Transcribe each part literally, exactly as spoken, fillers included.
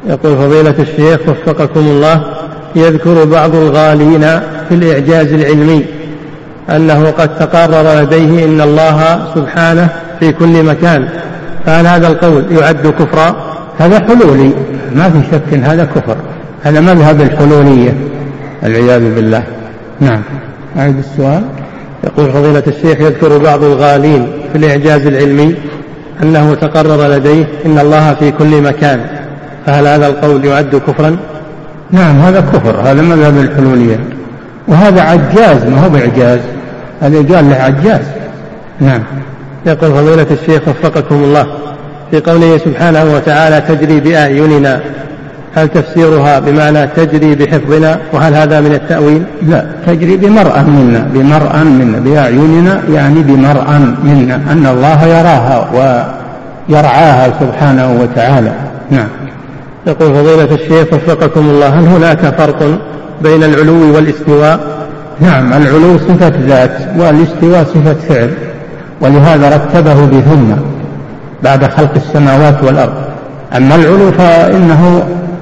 يقول فضيلة الشيخ وفقكم الله، يذكر بعض الغالين في الإعجاز العلمي أنه قد تقرر لديه إن الله سبحانه في كل مكان، فهل هذا القول يعد كفرا؟ هذا حلولي، ما في شك إن هذا كفر، هذا مذهب الحلولية العياذ بالله. نعم. أعيد السؤال. يقول فضيلة الشيخ يذكر بعض الغالين في الإعجاز العلمي أنه تقرر لديه إن الله في كل مكان، فهل هذا القول يعد كفرا؟ نعم هذا كفر، هذا مذهب الحلولية، وهذا عجاز ما هو بإعجاز، هذا قال له عجاز. نعم. يقول فضيلة الشيخ وفقكم الله، في قوله سبحانه وتعالى تجري بأعيننا، هل تفسيرها بمعنى تجري بحفظنا، وهل هذا من التأويل؟ لا، تجري بمرأى منا، بمرأى منا، بأعيننا يعني بمرأى منا، أن الله يراها ويرعاها سبحانه وتعالى. نعم. يقول فضيلة الشيخ وفقكم الله، هل هناك فرق بين العلو والاستواء؟ نعم، العلو صفة ذات والاستواء صفة فعل، ولهذا رتبه بثم بعد خلق السماوات والأرض. أما العلو فإنه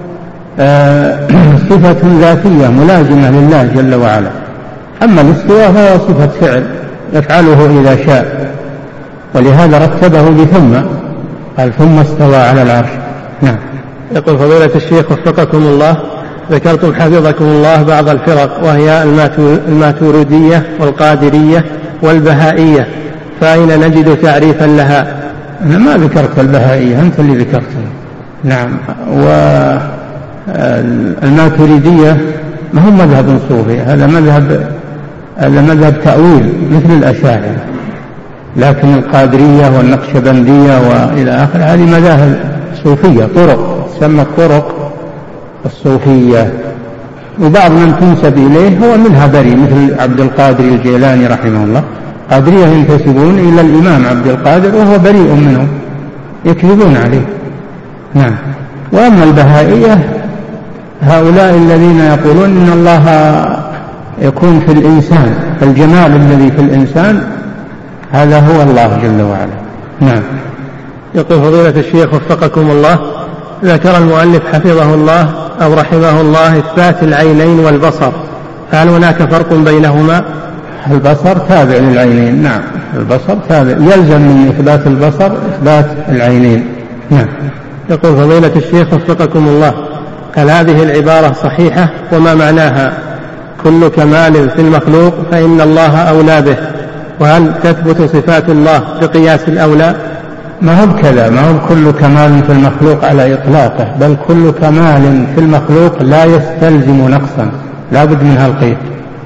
صفة ذاتية ملازمة لله جل وعلا، أما الاستواء فهو صفة فعل يفعله إذا شاء، ولهذا رتبه بثم، قال ثم استوى على العرش. نعم. يقول فضيلة الشيخ وفقكم الله، ذكرتم حفظكم الله بعض الفرق وهي الماتوردية والقادرية والبهائية، فأين نجد تعريفا لها؟ أنا ما ذكرت البهائية، أنت اللي ذكرتها. نعم. والماتوردية ما هو مذهب صوفي، هذا مذهب هذا مذهب تأويل مثل الأشاعرة، لكن القادرية والنقشبندية وإلى آخر هذه مذاهب صوفية، طرق تسمى الطرق الصوفية، وبعض من تنسب إليه هو منها بريء مثل عبد القادر الجيلاني رحمه الله، قادرية ينتسبون إلى الإمام عبد القادر وهو بريء منهم، يكذبون عليه. نعم. وأما البهائية هؤلاء الذين يقولون إن الله يكون في الإنسان، فالجمال الذي في الإنسان هذا هو الله جل وعلا. نعم. يقول فضيلة الشيخ وفقكم الله، ذكر المؤلف حفظه الله أو رحمه الله إثبات العينين والبصر، فهل هناك فرق بينهما؟ البصر تابع للعينين. نعم، البصر تابع، يلزم من إثبات البصر إثبات العينين. نعم. يقول فضيلة الشيخ وفقكم الله، هل هذه العبارة صحيحة؟ وما معناها؟ كل كمال في المخلوق فإن الله أولى به، وهل تثبت صفات الله بقياس الأولى؟ ما هو كذا، ما هو كل كمال في المخلوق على إطلاقه، بل كل كمال في المخلوق لا يستلزم نقصا، لا بد من هالقيد.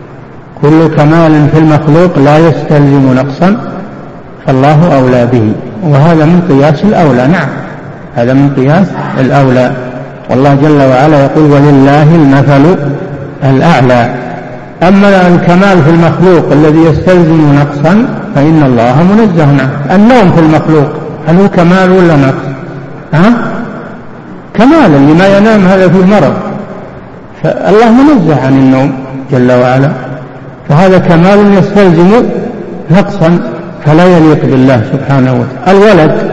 كل كمال في المخلوق لا يستلزم نقصا فالله أولى به، وهذا من قياس الأولى. نعم، هذا من قياس الأولى، والله جل وعلا يقول ولله المثل الأعلى. أما الكمال في المخلوق الذي يستلزم نقصا فإن الله منزه عنه. النوم في المخلوق هل هو كمال ولا نقص؟ ها؟ كمال، اللي ما ينام هذا فيه مرض، فالله منزه عن النوم جل وعلا، فهذا كمال يستلزم نقصا فلا يليق بالله سبحانه وتعالى. الولد،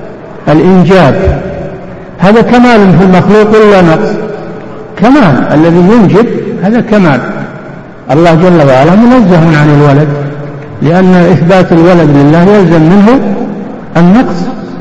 الإنجاب، هذا كمال في المخلوق ولا نقص؟ كمال، الذي ينجب هذا كمال. الله جل وعلا منزه عن الولد، لأن إثبات الولد لله يلزم منه النقص،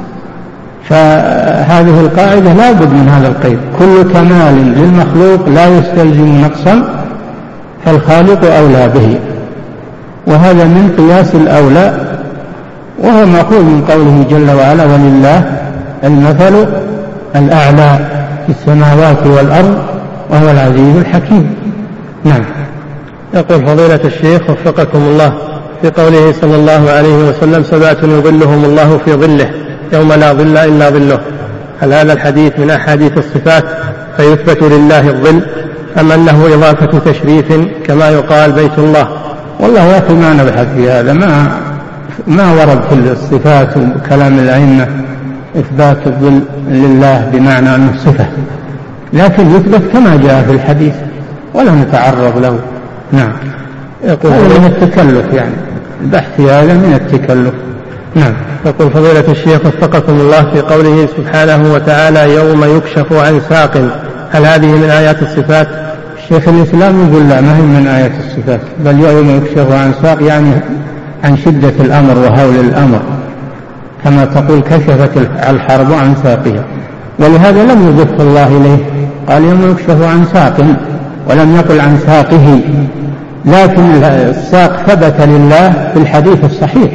فهذه القاعدة لا بد من هذا القيد، كل كمال للمخلوق لا يستلزم نقصا فالخالق أولى به، وهذا من قياس الأولى، وهو مأخوذ من قوله جل وعلا ولله المثل الأعلى في السماوات والأرض وهو العزيز الحكيم. نعم. يقول فضيلة الشيخ وفقكم الله، في قوله صلى الله عليه وسلم سبعة يظلهم الله في ظله يوم لا ظل إلا ظله، هل هذا الحديث من أحاديث الصفات فيثبت لله الظل، أم أنه إضافة تشريف كما يقال بيت الله؟ والله يا أخي ما نبحث في هذا، ما ما ورد في الصفات وكلام الأئمة إثبات الظل لله بمعنى أنه صفة، لكن يثبت كما جاء في الحديث ولا نتعرض له. نعم. يقول هذا من التكلف، يعني البحث هذا من التكلف. نعم. يقول فضيلة الشيخ وفقكم الله في قوله سبحانه وتعالى يوم يكشف عن ساق، هل هذه من آيات الصفات؟ الشيخ الإسلام يقول لا، ما هي من آيات الصفات، بل يوم يكشف عن ساق يعني عن شدة الأمر وهول الأمر، كما تقول كشفت الحرب عن ساقها، ولهذا لم يضف الله إليه، قال يوم يكشف عن ساق ولم يقل عن ساقه، لكن الساق ثبت لله في الحديث الصحيح،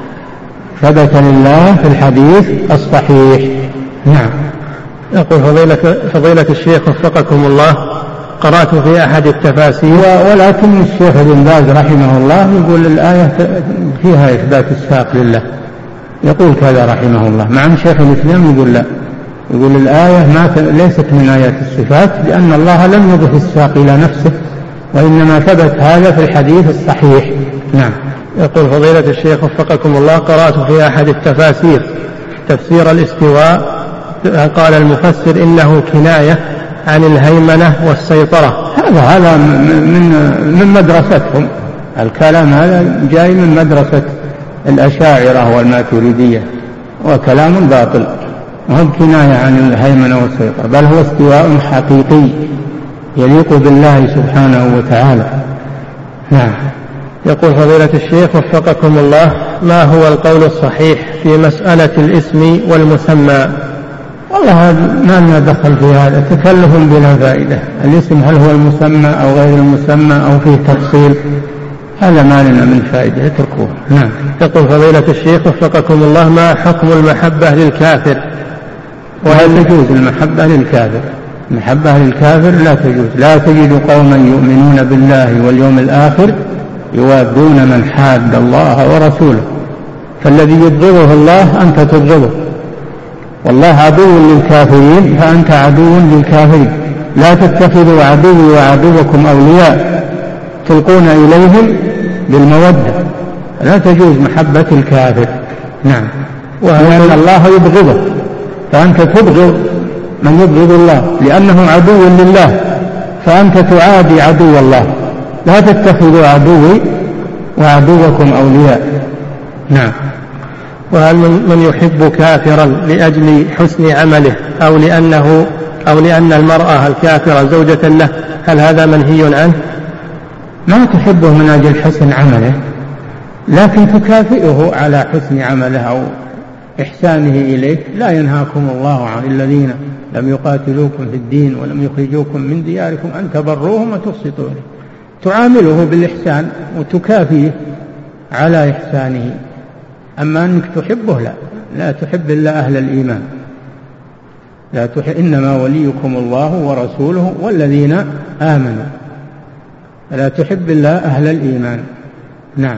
ثبت لله في الحديث الصحيح. نعم. يقول فضيلة, فضيلة الشيخ وفقكم الله قرأت في أحد التفاسير، ولكن الشيخ ابن باز رحمه الله يقول الآية فيها إثبات الساق لله، يقول كذا رحمه الله، مع أن شيخ الإسلام يقول لا، يقول الآية ما ليست من آيات الصفات، لأن الله لم يضف الساق إلى نفسه، وإنما ثبت هذا في الحديث الصحيح. نعم. يقول فضيلة الشيخ وفقكم الله قرأت في أحد التفاسير تفسير الاستواء، قال المفسر إنه كناية عن الهيمنة والسيطرة. هذا هذا من من مدرستهم، الكلام هذا جاي من مدرسة الأشاعرة والماتريدية، وكلام باطل، وهم كناية عن الهيمنة والسيطرة، بل هو استواء حقيقي يليق بالله سبحانه وتعالى. نعم. يقول فضيلة الشيخ وفقكم الله ما هو القول الصحيح في مسألة الاسم والمسمى؟ والله ما لنا دخل في هذا، تكلف بلا فائدة، الاسم هل هو المسمى أو غير المسمى أو فيه تفصيل، هذا ما لنا من فائدة، اتركوه. نعم. يقول فضيلة الشيخ وفقكم الله ما حكم المحبة للكافر؟ ولا تجوز المحبة للكافر، المحبة للكافر لا تجوز، لا تجد قوما يؤمنون بالله واليوم الآخر يوادون من حاد الله ورسوله، فالذي يبغضه الله أنت تبغضه، والله عدو للكافرين فأنت عدو للكافرين، لا تتخذوا عدوي وعدوكم أولياء تلقون إليهم بالمودة، لا تجوز محبة الكافر. نعم. وأن الله يبغضه، فأنت تبغض من يبغض الله لأنه عدو لله، فأنت تعادي عدو الله، لا تتخذوا عدوي وعدوكم أولياء. نعم. وهل من يحب كافرا لأجل حسن عمله أو لأنه أو لأن المرأة الكافرة زوجة له، هل هذا منهي عنه؟ ما تحبه من أجل حسن عمله، لكن تكافئه على حسن عمله أو إحسانه إليك. لا ينهاكم الله عن الذين لم يقاتلوكم في الدين ولم يخرجوكم من دياركم أن تبروهم وتقسطوا إليه، تعامله بالإحسان وتكافئه على إحسانه. أما أنك تحبه لا، لا تحب إلا أهل الإيمان، لا تحب، إنما وليكم الله ورسوله والذين آمنوا، لا تحب إلا أهل الإيمان. نعم.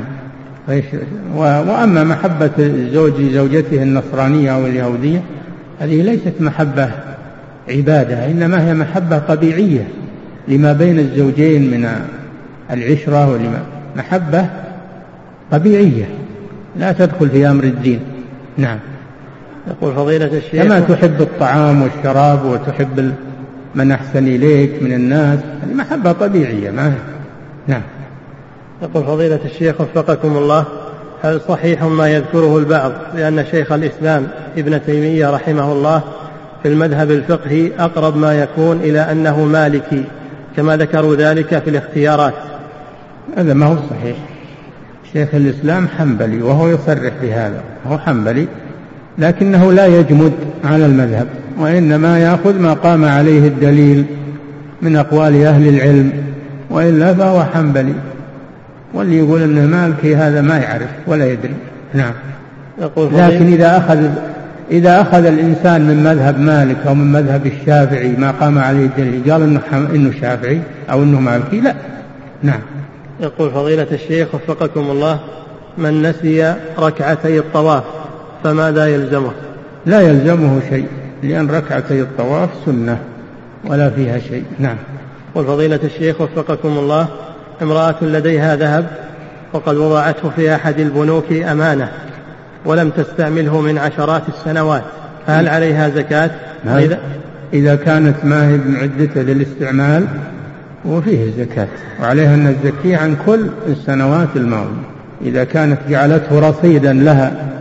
وأما محبة الزوج زوجته النصرانية أو اليهودية هذه ليست محبة عبادة، إنما هي محبة طبيعية لما بين الزوجين من العشرة، ولما محبة طبيعية لا تدخل في أمر الدين. نعم. يقول فضيلة الشيخ كما تحب الطعام والشراب وتحب من أحسن إليك من الناس، هذه محبة طبيعية ما هي. نعم. يقول فضيلة الشيخ وفقكم الله هل صحيح ما يذكره البعض بأن شيخ الإسلام ابن تيمية رحمه الله في المذهب الفقهي أقرب ما يكون إلى أنه مالكي كما ذكروا ذلك في الاختيارات؟ هذا ما هو صحيح، شيخ الإسلام حنبلي وهو يصرح بهذا، هو حنبلي لكنه لا يجمد على المذهب، وإنما يأخذ ما قام عليه الدليل من أقوال أهل العلم، وإلا فهو حنبلي، واللي يقول أنه مالكي هذا ما يعرف ولا يدري. نعم. لكن إذا أخذ إذا أخذ الإنسان من مذهب مالك أو من مذهب الشافعي ما قام عليه الدليل قال إنه, إنه شافعي أو إنه مالكي، لا. نعم. يقول فضيلة الشيخ وفقكم الله من نسي ركعتي الطواف فماذا يلزمه؟ لا يلزمه شيء، لأن ركعتي الطواف سنة ولا فيها شيء. نعم. يقول فضيلة الشيخ وفقكم الله امرأة لديها ذهب وقد وضعته في أحد البنوك أمانة ولم تستعمله من عشرات السنوات، فهل عليها زكاة؟ إذا, إذا كانت ما هي بمعدته للاستعمال وفيه الزكاة، وعليها أن الزكية عن كل السنوات الماضية. إذا كانت جعلته رصيدا لها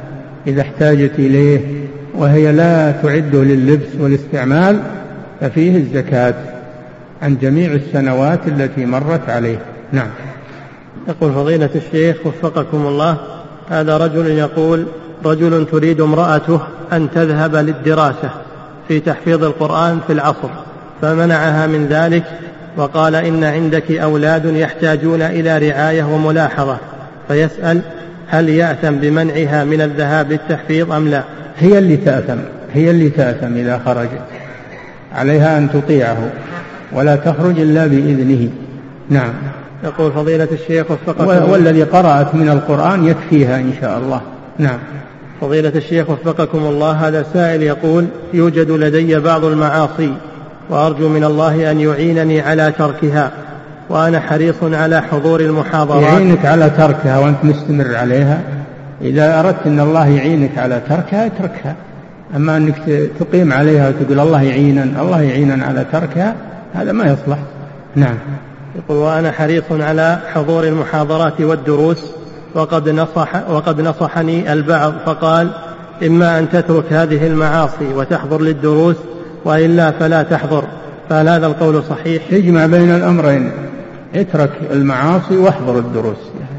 إذا احتاجت إليه وهي لا تعده لللبس والاستعمال ففيه الزكاة عن جميع السنوات التي مرت عليه. نعم. يقول فضيلة الشيخ وفقكم الله، هذا رجل يقول: رجل تريد امرأته أن تذهب للدراسة في تحفيظ القرآن في العصر، فمنعها من ذلك وقال: إن عندك أولاد يحتاجون إلى رعاية وملاحظة، فيسأل: هل يأثم بمنعها من الذهاب للتحفيظ أم لا؟ هي اللي تأثم، هي اللي تأثم إذا خرجت، عليها أن تطيعه ولا تخرج إلا بإذنه. نعم. يقول فضيلة الشيخ وفقكم، والذي قرأت من القرآن يكفيها إن شاء الله. نعم. فضيلة الشيخ وفقكم الله، هذا سائل يقول: يوجد لدي بعض المعاصي وأرجو من الله أن يعينني على تركها، وأنا حريص على حضور المحاضرات. يعينك على تركها وأنت مستمر عليها. إذا أردت أن الله يعينك على تركها اتركها، أما أنك تقيم عليها وتقول الله يعينا الله يعينا على تركها، هذا ما يصلح. نعم. يقول: وأنا حريص على حضور المحاضرات والدروس، وقد نصح وقد نصحني البعض فقال: إما أن تترك هذه المعاصي وتحضر للدروس، وإلا فلا تحضر، فهل هذا القول صحيح؟ اجمع بين الأمرين، اترك المعاصي واحضر الدروس،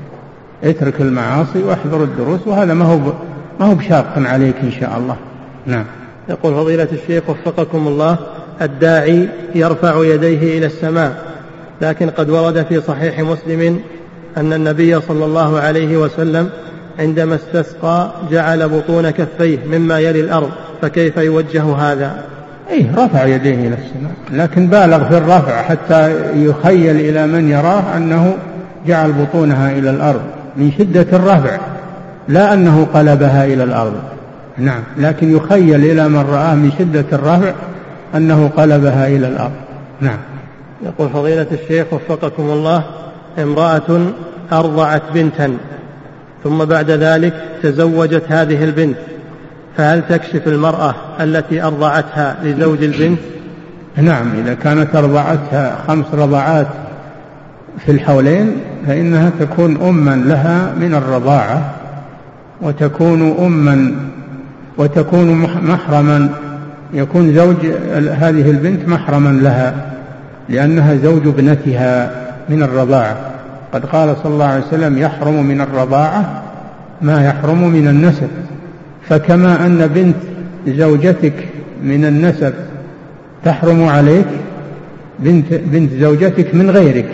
اترك المعاصي واحضر الدروس، وهذا ما هو ما هو بشاق عليك إن شاء الله. نعم. يقول فضيلة الشيخ وفقكم الله، الداعي يرفع يديه إلى السماء، لكن قد ورد في صحيح مسلم أن النبي صلى الله عليه وسلم عندما استسقى جعل بطون كفيه مما يلي الأرض، فكيف يوجه هذا؟ إيه، رفع يديه إلى السماء، لكن بالغ في الرفع حتى يخيل إلى من يراه أنه جعل بطونها إلى الأرض من شدة الرفع، لا أنه قلبها إلى الأرض. نعم، لكن يخيل إلى من رآه من شدة الرفع أنه قلبها إلى الأرض. نعم. يقول فضيلة الشيخ وفقكم الله، امرأة أرضعت بنتا ثم بعد ذلك تزوجت هذه البنت، فهل تكشف المرأة التي أرضعتها لزوج البنت؟ نعم، إذا كانت أرضعتها خمس رضعات في الحولين فإنها تكون أما لها من الرضاعة، وتكون أما وتكون محرما، يكون زوج هذه البنت محرما لها لأنها زوج ابنتها من الرضاعة. قد قال صلى الله عليه وسلم: يحرم من الرضاعة ما يحرم من النسب. فكما أن بنت زوجتك من النسب تحرم عليك، بنت, بنت زوجتك من غيرك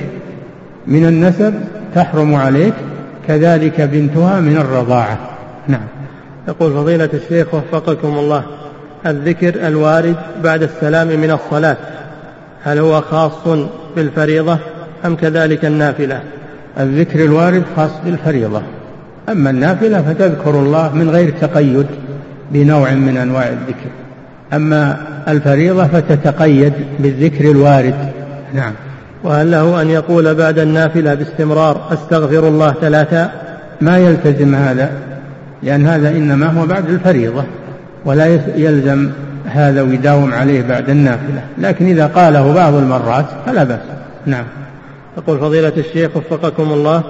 من النسب تحرم عليك، كذلك بنتها من الرضاعة. نعم. يقول فضيلة الشيخ وفقكم الله، الذكر الوارد بعد السلام من الصلاة هل هو خاص بالفريضة أم كذلك النافلة؟ الذكر الوارد خاص بالفريضة، أما النافلة فتذكر الله من غير تقيد بنوع من أنواع الذكر، أما الفريضة فتتقيد بالذكر الوارد. نعم. وهل له أن يقول بعد النافلة باستمرار أستغفر الله ثلاثة؟ ما يلتزم هذا، لأن هذا إنما هو بعد الفريضة، ولا يلزم هذا ويداوم عليه بعد النافلة، لكن إذا قاله بعض المرات فلا بأس. نعم. يقول فضيلة الشيخ وفقكم الله،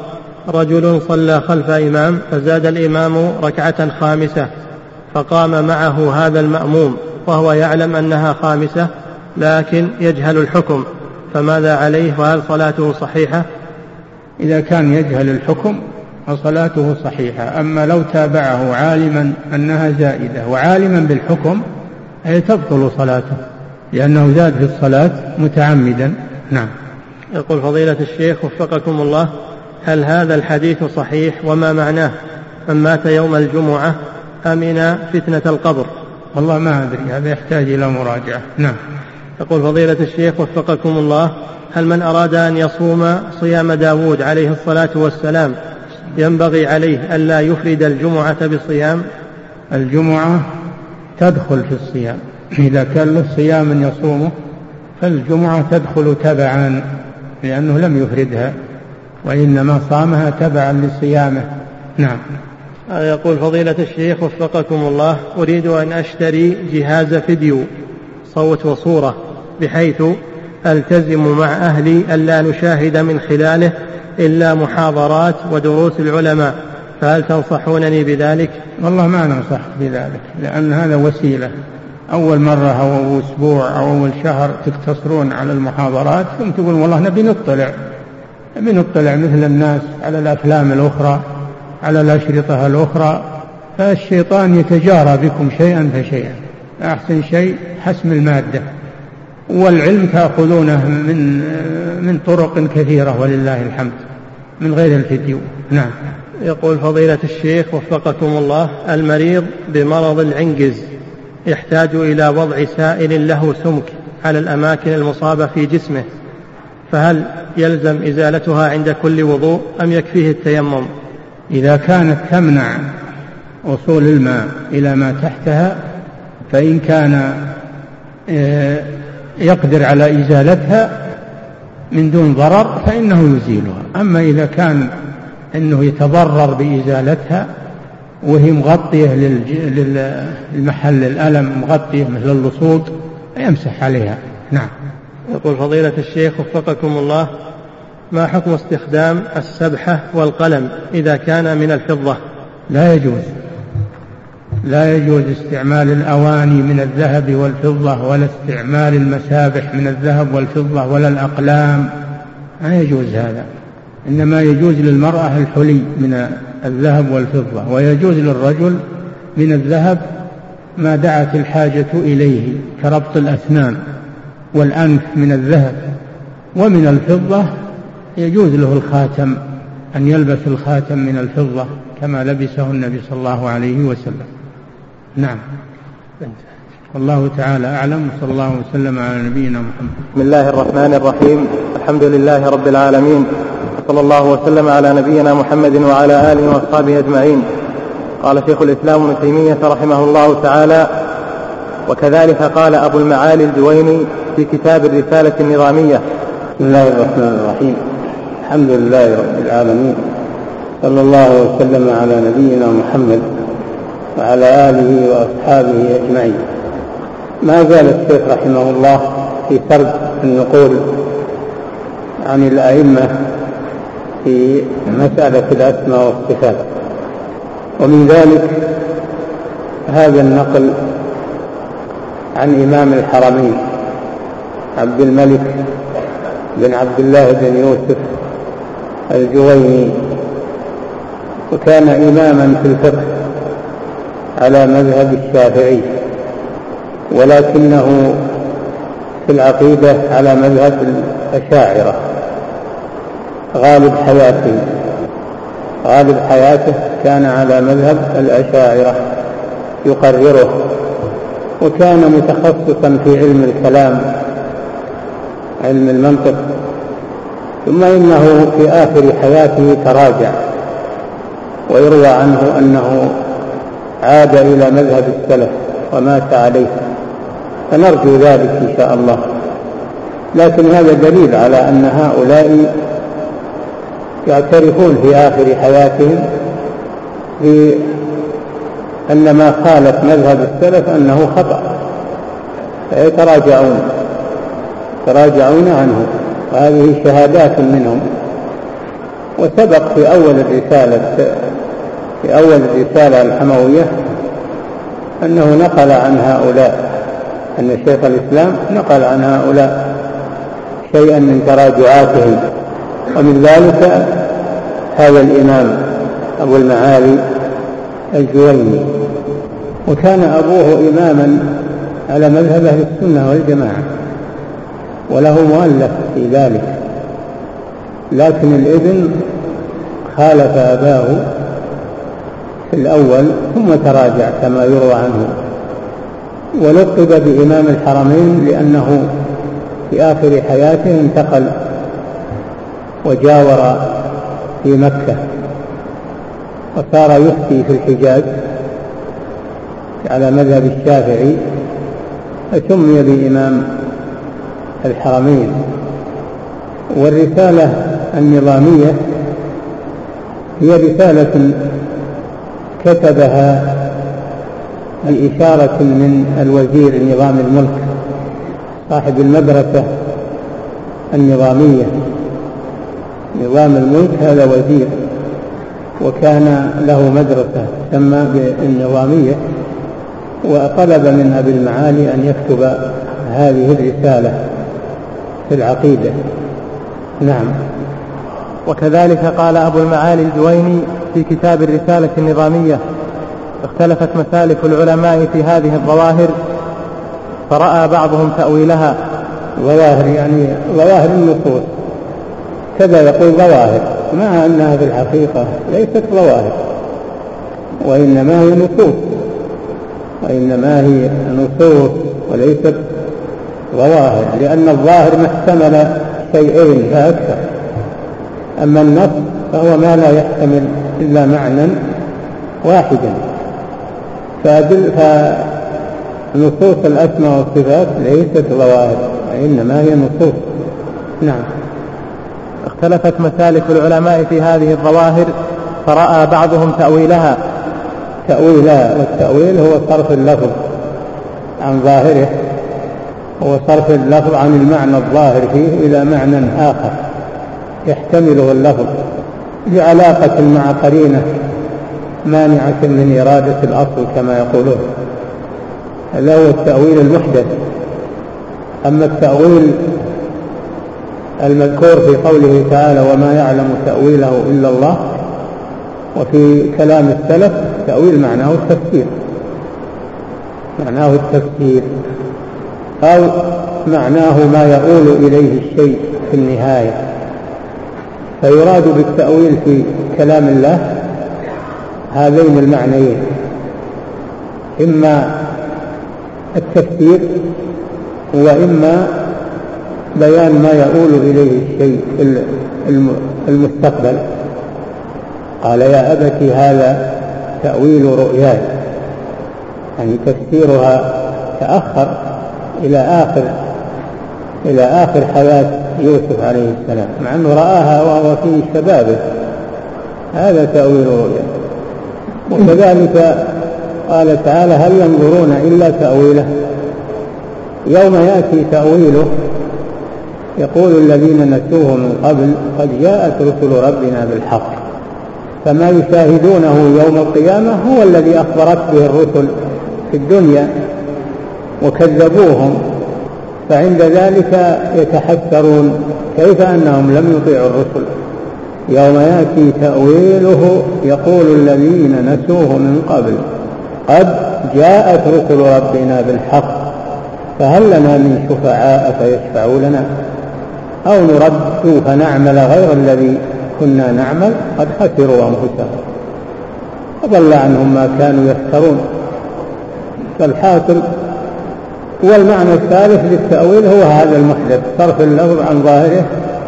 رجل صلى خلف إمام فزاد الإمام ركعة خامسة، فقام معه هذا المأموم وهو يعلم أنها خامسة لكن يجهل الحكم، فماذا عليه وهل صلاته صحيحة؟ إذا كان يجهل الحكم فصلاته صحيحة، أما لو تابعه عالما أنها زائدة وعالما بالحكم أي تبطل صلاته لأنه زاد في الصلاة متعمدا. نعم. يقول فضيلة الشيخ وفقكم الله، هل هذا الحديث صحيح وما معناه؟ من مات يوم الجمعة أمن فتنة القبر؟ والله ما أدري، هذا يحتاج إلى مراجعة. نعم. يقول فضيلة الشيخ وفقكم الله، هل من أراد أن يصوم صيام داود عليه الصلاة والسلام ينبغي عليه ألا يفرد الجمعة بصيام؟ الجمعة تدخل في الصيام، إذا كان له صيام يصومه فالجمعة تدخل تبعا، لأنه لم يفردها وإنما صامها تبعا لصيامه. نعم. يقول فضيلة الشيخ وفقكم الله، أريد أن أشتري جهاز فيديو صوت وصورة بحيث ألتزم مع أهلي ألا نشاهد من خلاله إلا محاضرات ودروس العلماء، فهل تنصحونني بذلك؟ والله ما ننصح بذلك، لأن هذا وسيلة. أول مرة أو أسبوع أو أول شهر تقتصرون على المحاضرات ثم تقول والله نبي نطلع نبي نطلع مثل الناس على الأفلام الأخرى على الأشرطة الأخرى، فالشيطان يتجارى بكم شيئا فشيئا. أحسن شيء حسم المادة، والعلم تأخذونه من من طرق كثيرة ولله الحمد من غير الفيديو. نعم. يقول فضيلة الشيخ وفقكم الله، المريض بمرض العنجز يحتاج إلى وضع سائل له سمك على الأماكن المصابة في جسمه، فهل يلزم إزالتها عند كل وضوء أم يكفيه التيمم؟ إذا كانت تمنع وصول الماء إلى ما تحتها فإن كان يقدر على إزالتها من دون ضرر فإنه يزيلها. أما إذا كان أنه يتضرر بإزالتها وهي مغطية للمحل الألم، مغطية مثل اللصوق، يمسح عليها. نعم. يقول فضيلة الشيخ وفقكم الله، ما حكم استخدام السبحة والقلم إذا كان من الفضة؟ لا يجوز لا يجوز استعمال الأواني من الذهب والفضة، ولا استعمال المسابح من الذهب والفضة، ولا الأقلام، ما يجوز هذا. إنما يجوز للمرأة الحلي من الذهب والفضة، ويجوز للرجل من الذهب ما دعت الحاجة إليه كربط الأسنان والأنف من الذهب، ومن الفضة يجوز له الخاتم، أن يلبس الخاتم من الفضة كما لبسه النبي صلى الله عليه وسلم. نعم. والله تعالى أعلم، صلى الله وسلم على نبينا محمد. بسم الله الرحمن الرحيم، الحمد لله رب العالمين، صلى الله وسلم على نبينا محمد وعلى آله وأصحابه أجمعين. قال شيخ الإسلام ابن تيمية رحمه الله تعالى: وكذلك قال أبو المعالي الجويني في كتاب الرسالة النظامية. بسم الله الرحمن الرحيم، الحمد لله رب العالمين، صلى الله وسلم على نبينا محمد وعلى آله وأصحابه أجمعين. ما زال الشيخ رحمه الله في سرد النقول عن الأئمة في مسألة الأسماء والصفات، ومن ذلك هذا النقل عن إمام الحرمين عبد الملك بن عبد الله بن يوسف الجويني، وكان إماما في الفقه على مذهب الشافعي، ولكنه في العقيدة على مذهب الأشاعرة. غالب حياته غالب حياته كان على مذهب الأشاعرة يقرره، وكان متخصصا في علم الكلام، علم المنطق. ثم إنه في آخر حياته تراجع، ويروى عنه أنه عاد إلى مذهب السلف ومات عليه، فنرجو ذلك إن شاء الله. لكن هذا دليل على أن هؤلاء يعترفون في آخر حياتهم بأن ما خالف مذهب السلف أنه خطأ، فيتراجعون يتراجعون عنه، وهذه شهادات منهم. وسبق في أول الرسالة في أول الرسالة الحموية أنه نقل عن هؤلاء، أن شيخ الإسلام نقل عن هؤلاء شيئا من تراجعاتهم، ومن ذلك هذا الإمام أبو المعالي الجويني. وكان أبوه إماما على مذهب أهل السنة والجماعة، وله مؤلف في ذلك، لكن الابن خالف أباه في الأول ثم تراجع كما يروى عنه، ولقب بإمام الحرمين لأنه في آخر حياته انتقل وجاور في مكة، وصار يفتي في الحجاز على مذهب الشافعي، فسمي بإمام الحرمين. والرسالة النظامية هي رسالة كتبها بإشارة من الوزير نظام الملك صاحب المدرسة النظامية. نظام الملك هذا وزير وكان له مدرسة تسمى بالنظامية، وطلب من أبي المعالي أن يكتب هذه الرسالة في العقيدة. نعم. وكذلك قال أبو المعالي الجويني في كتاب الرسالة النظامية: اختلفت مسالك العلماء في هذه الظواهر فرأى بعضهم تأويلها. ظواهر يعني ظواهر النصوص، كذا يقول ظواهر، مع أنها في الحقيقة ليست ظواهر، وإنما هي نصوص، وإنما هي نصوص وليست ظواهر، لأن الظاهر ما احتمل شيئين فأكثر، أما النص فهو ما لا يحتمل إلا معنى واحدا. فنصوص الأسماء والصفات ليست ظواهر، وإنما هي نصوص. نعم. اختلفت مسالك العلماء في هذه الظواهر فرأى بعضهم تأويلها. تأويلها، والتأويل هو صرف اللفظ عن ظاهره، هو صرف اللفظ عن المعنى الظاهر فيه إلى معنى آخر يحتمله اللفظ بعلاقة مع قرينة مانعة من إرادة الأصل كما يقولون. هذا هو التأويل المحدث. أما التأويل المذكور في قوله تعالى: وما يعلم تأويله إلا الله، وفي كلام السلف تأويل معناه التفسير، معناه التفسير أو معناه ما يؤول إليه الشيء في النهاية. فيراد بالتأويل في كلام الله هذين المعنيين: إما التفسير، وإما بيان ما يؤول إليه الشيء المستقبل. قال: يا أبت هذا تأويل رؤياي، يعني تفسيرها تأخر إلى آخر إلى آخر حياة يوسف عليه السلام، مع أنه رآها وهو في شبابه. هذا تأويل رؤيا. وكذلك قال تعالى: هل ينظرون إلا تأويله، يوم يأتي تأويله يقول الذين نسوه من قبل قد جاءت رسل ربنا بالحق. فما يشاهدونه يوم القيامة هو الذي أخبرت به الرسل في الدنيا وكذبوهم، فعند ذلك يتحسرون كيف أنهم لم يطيعوا الرسل. يوم يأتي تأويله يقول الذين نسوه من قبل قد جاءت رسل ربنا بالحق فهل لنا من شفعاء فيشفعوا لنا أو نرد فنعمل غير الذي كنا نعمل قد خسروا أنفسهم وضل عنهم ما كانوا يفترون. فالحاصل والمعنى الثالث للتأويل هو هذا المحدث، صرف اللفظ عن ظاهره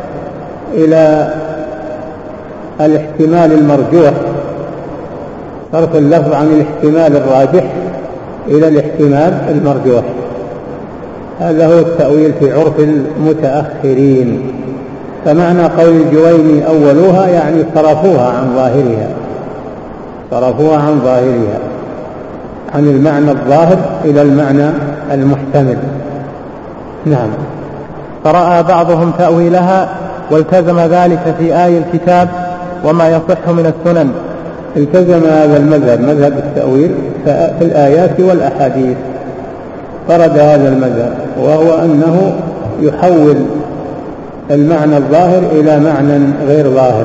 إلى الاحتمال المرجوح، صرف اللفظ عن الاحتمال الراجح إلى الاحتمال المرجوح. هذا هو التأويل في عرف المتأخرين. فمعنى قول الجويني أولوها يعني صرفوها عن ظاهرها، صرفوها عن ظاهرها عن المعنى الظاهر إلى المعنى المحتمل. نعم. فرأى بعضهم تأويلها والتزم ذلك في آي الكتاب وما يصح من السنن. التزم هذا المذهب، مذهب التأويل في الآيات والأحاديث، فرد هذا المذهب، وهو أنه يحول المعنى الظاهر إلى معنى غير ظاهر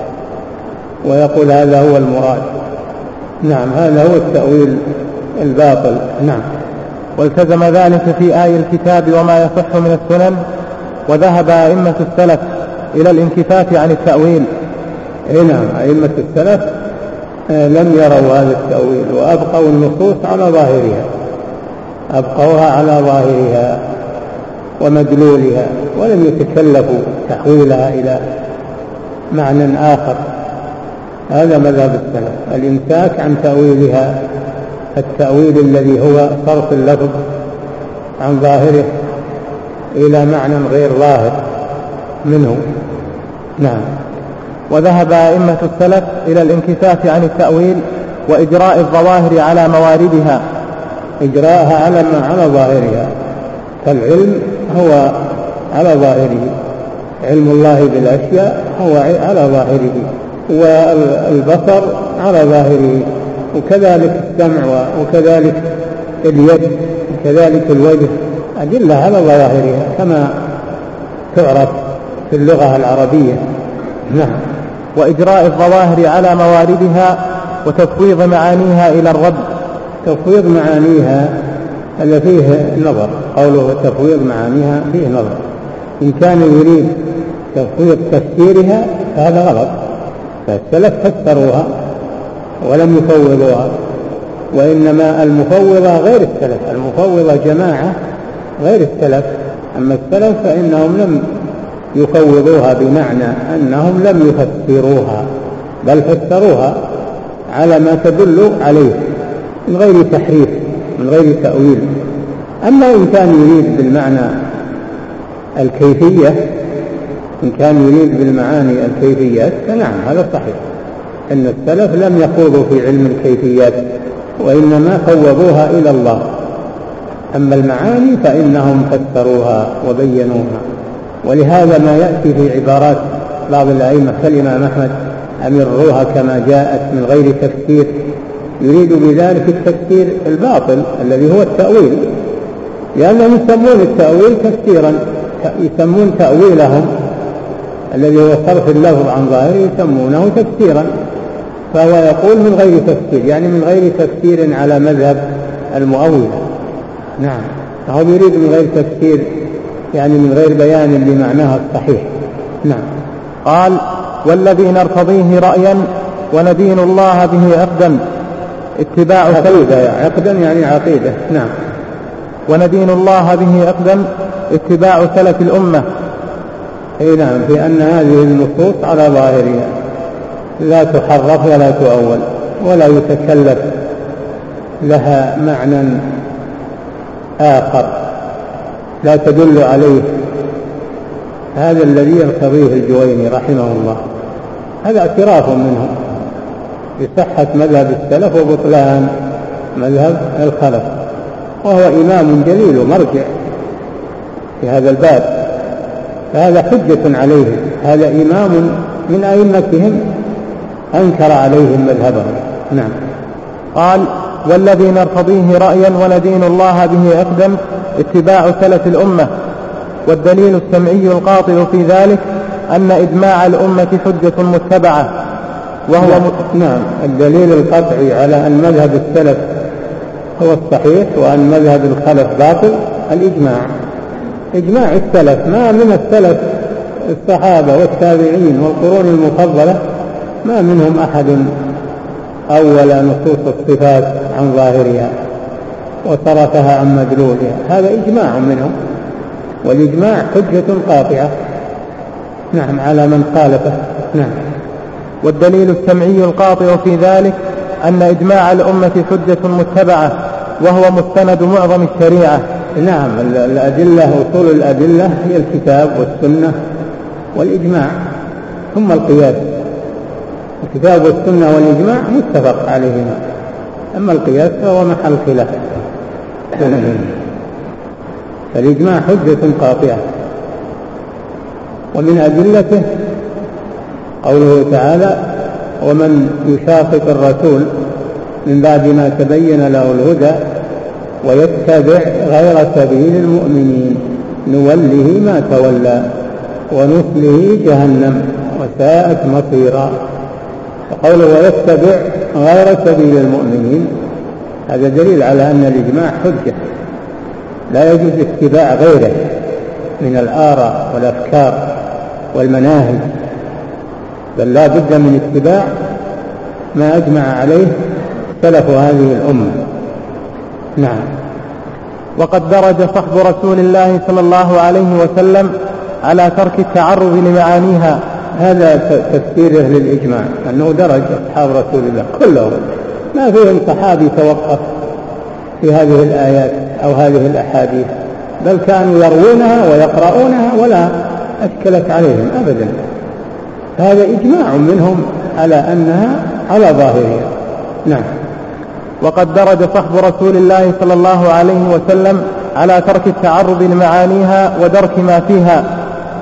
ويقول هذا هو المراد. نعم، هذا هو التأويل الباطل. نعم. والتزم ذلك في آي الكتاب وما يصح من السنن. وذهب أئمة السلف إلى الانكفاف عن التأويل. نعم، أئمة السلف لم يروا هذا التأويل وأبقوا النصوص على ظاهرها، أبقوها على ظاهرها ومدلولها، ولم يتكلفوا تحويلها إلى معنى آخر. هذا مذهب السلف، الإمساك عن تأويلها، التأويل الذي هو صرف اللفظ عن ظاهره إلى معنى غير ظاهر منه. نعم. وذهب أئمة السلف إلى الانكفاف عن التأويل وإجراء الظواهر على مواردها، إجراءها على ما على ظاهرها. فالعلم هو على ظاهره، علم الله بالأشياء هو على ظاهره والبصر على ظاهره، وكذلك السمع، وكذلك اليد، وكذلك الوجه، أدلة على ظواهرها كما تعرف في اللغة العربية. نعم. وإجراء الظواهر على مواردها وتفويض معانيها إلى الرب. تفويض معانيها هذا فيه نظر، قوله تفويض معانيها فيه نظر. إن كان يريد تفويض تفسيرها فهذا غلط، فالسلف فسروها ولم يفوضوها، وإنما المفوضة غير السلف، المفوضة جماعة غير السلف. أما السلف فإنهم لم يفوضوها بمعنى أنهم لم يفسروها، بل فسروها على ما تدل عليه من غير تحريف، من غير تأويل. أما إن كان يريد بالمعنى الكيفية، إن كان يريد بالمعاني الكيفيات فنعم هذا صحيح، أن السلف لم يخوضوا في علم الكيفيات وإنما فوضوها إلى الله. أما المعاني فإنهم فسروها وبينوها. ولهذا ما يأتي في عبارات بعض الأئمة كالإمام أحمد أمروها كما جاءت من غير تفسير، يريد بذلك التفسير الباطل الذي هو التأويل، لأنهم يسمون التأويل تفسيرا، يسمون تأويلهم الذي هو صرف اللفظ عن ظاهره يسمونه تفسيرا، فهو يقول من غير تفسير، يعني من غير تفسير على مذهب المؤول. نعم، فهو يريد من غير تفسير يعني من غير بيان لمعناها الصحيح. نعم. قال: والذي نرتضيه رأيا وندين الله به عقدا اتباع عقيدة، عقدا يعني عقيدة. نعم. وندين الله به عقدا اتباع سلف الأمة. أي نعم، في أن هذه النصوص على ظاهرها لا تحرف ولا تؤول ولا يتكلف لها معنى آخر لا تدل عليه. هذا الذي يرتضيه الجويني رحمه الله، هذا اعتراف منه بصحة مذهب السلف وبطلان مذهب الخلف، وهو إمام جليل ومرجع في هذا الباب، فهذا حجة عليه. هذا إمام من أئمتهم أنكر عليهم مذهبهم. نعم. قال: والذي نرتضيه رأيا وندين الله به عقدا اتباع سلف الأمة. والدليل السمعي القاطع في ذلك أن إجماع الأمة حجة متبعة، وهو نعم. نعم، الدليل القطعي على أن مذهب السلف هو الصحيح وأن مذهب الخلف باطل الإجماع، إجماع السلف. ما من السلف الصحابة والتابعين والقرون المفضلة ما منهم أحد أول نصوص الصفات عن ظاهرها وصرفها عن مدلولها، هذا إجماع منهم، والإجماع حجة قاطعة. نعم، على من خالفه. نعم. والدليل السمعي القاطع في ذلك أن إجماع الأمة حجة متبعة، وهو مستند معظم الشريعة. نعم، الأدلة أصول الأدلة هي الكتاب والسنة والإجماع ثم القياس. الكتاب والسنة والإجماع متفق عليهما، أما القياس فهو محل خلاف. فالإجماع حجة قاطعة. ومن أدلته قوله تعالى: ومن يشاقق الرسول من بعد ما تبين له الهدى ويتبع غير سبيل المؤمنين نوله ما تولى ونصله جهنم وساءت مصيرا. وقوله ويتبع غير سبيل المؤمنين هذا دليل على أن الإجماع حجة، لا يجوز اتباع غيره من الآراء والأفكار والمناهج، بل لا بد من اتباع ما أجمع عليه سلف هذه الأمة. نعم. وقد درج صحب رسول الله صلى الله عليه وسلم على ترك التعرض لمعانيها. هذا تفسيره للإجماع، أنه درج أصحاب رسول الله كلهم، ما فيهم صحابي توقف في هذه الآيات أو هذه الأحاديث، بل كانوا يروونها ويقرؤونها ولا أشكلت عليهم أبدا. هذا إجماع منهم على أنها على ظاهرها. نعم. وقد درج صحب رسول الله صلى الله عليه وسلم على ترك التعرض لمعانيها ودرك ما فيها،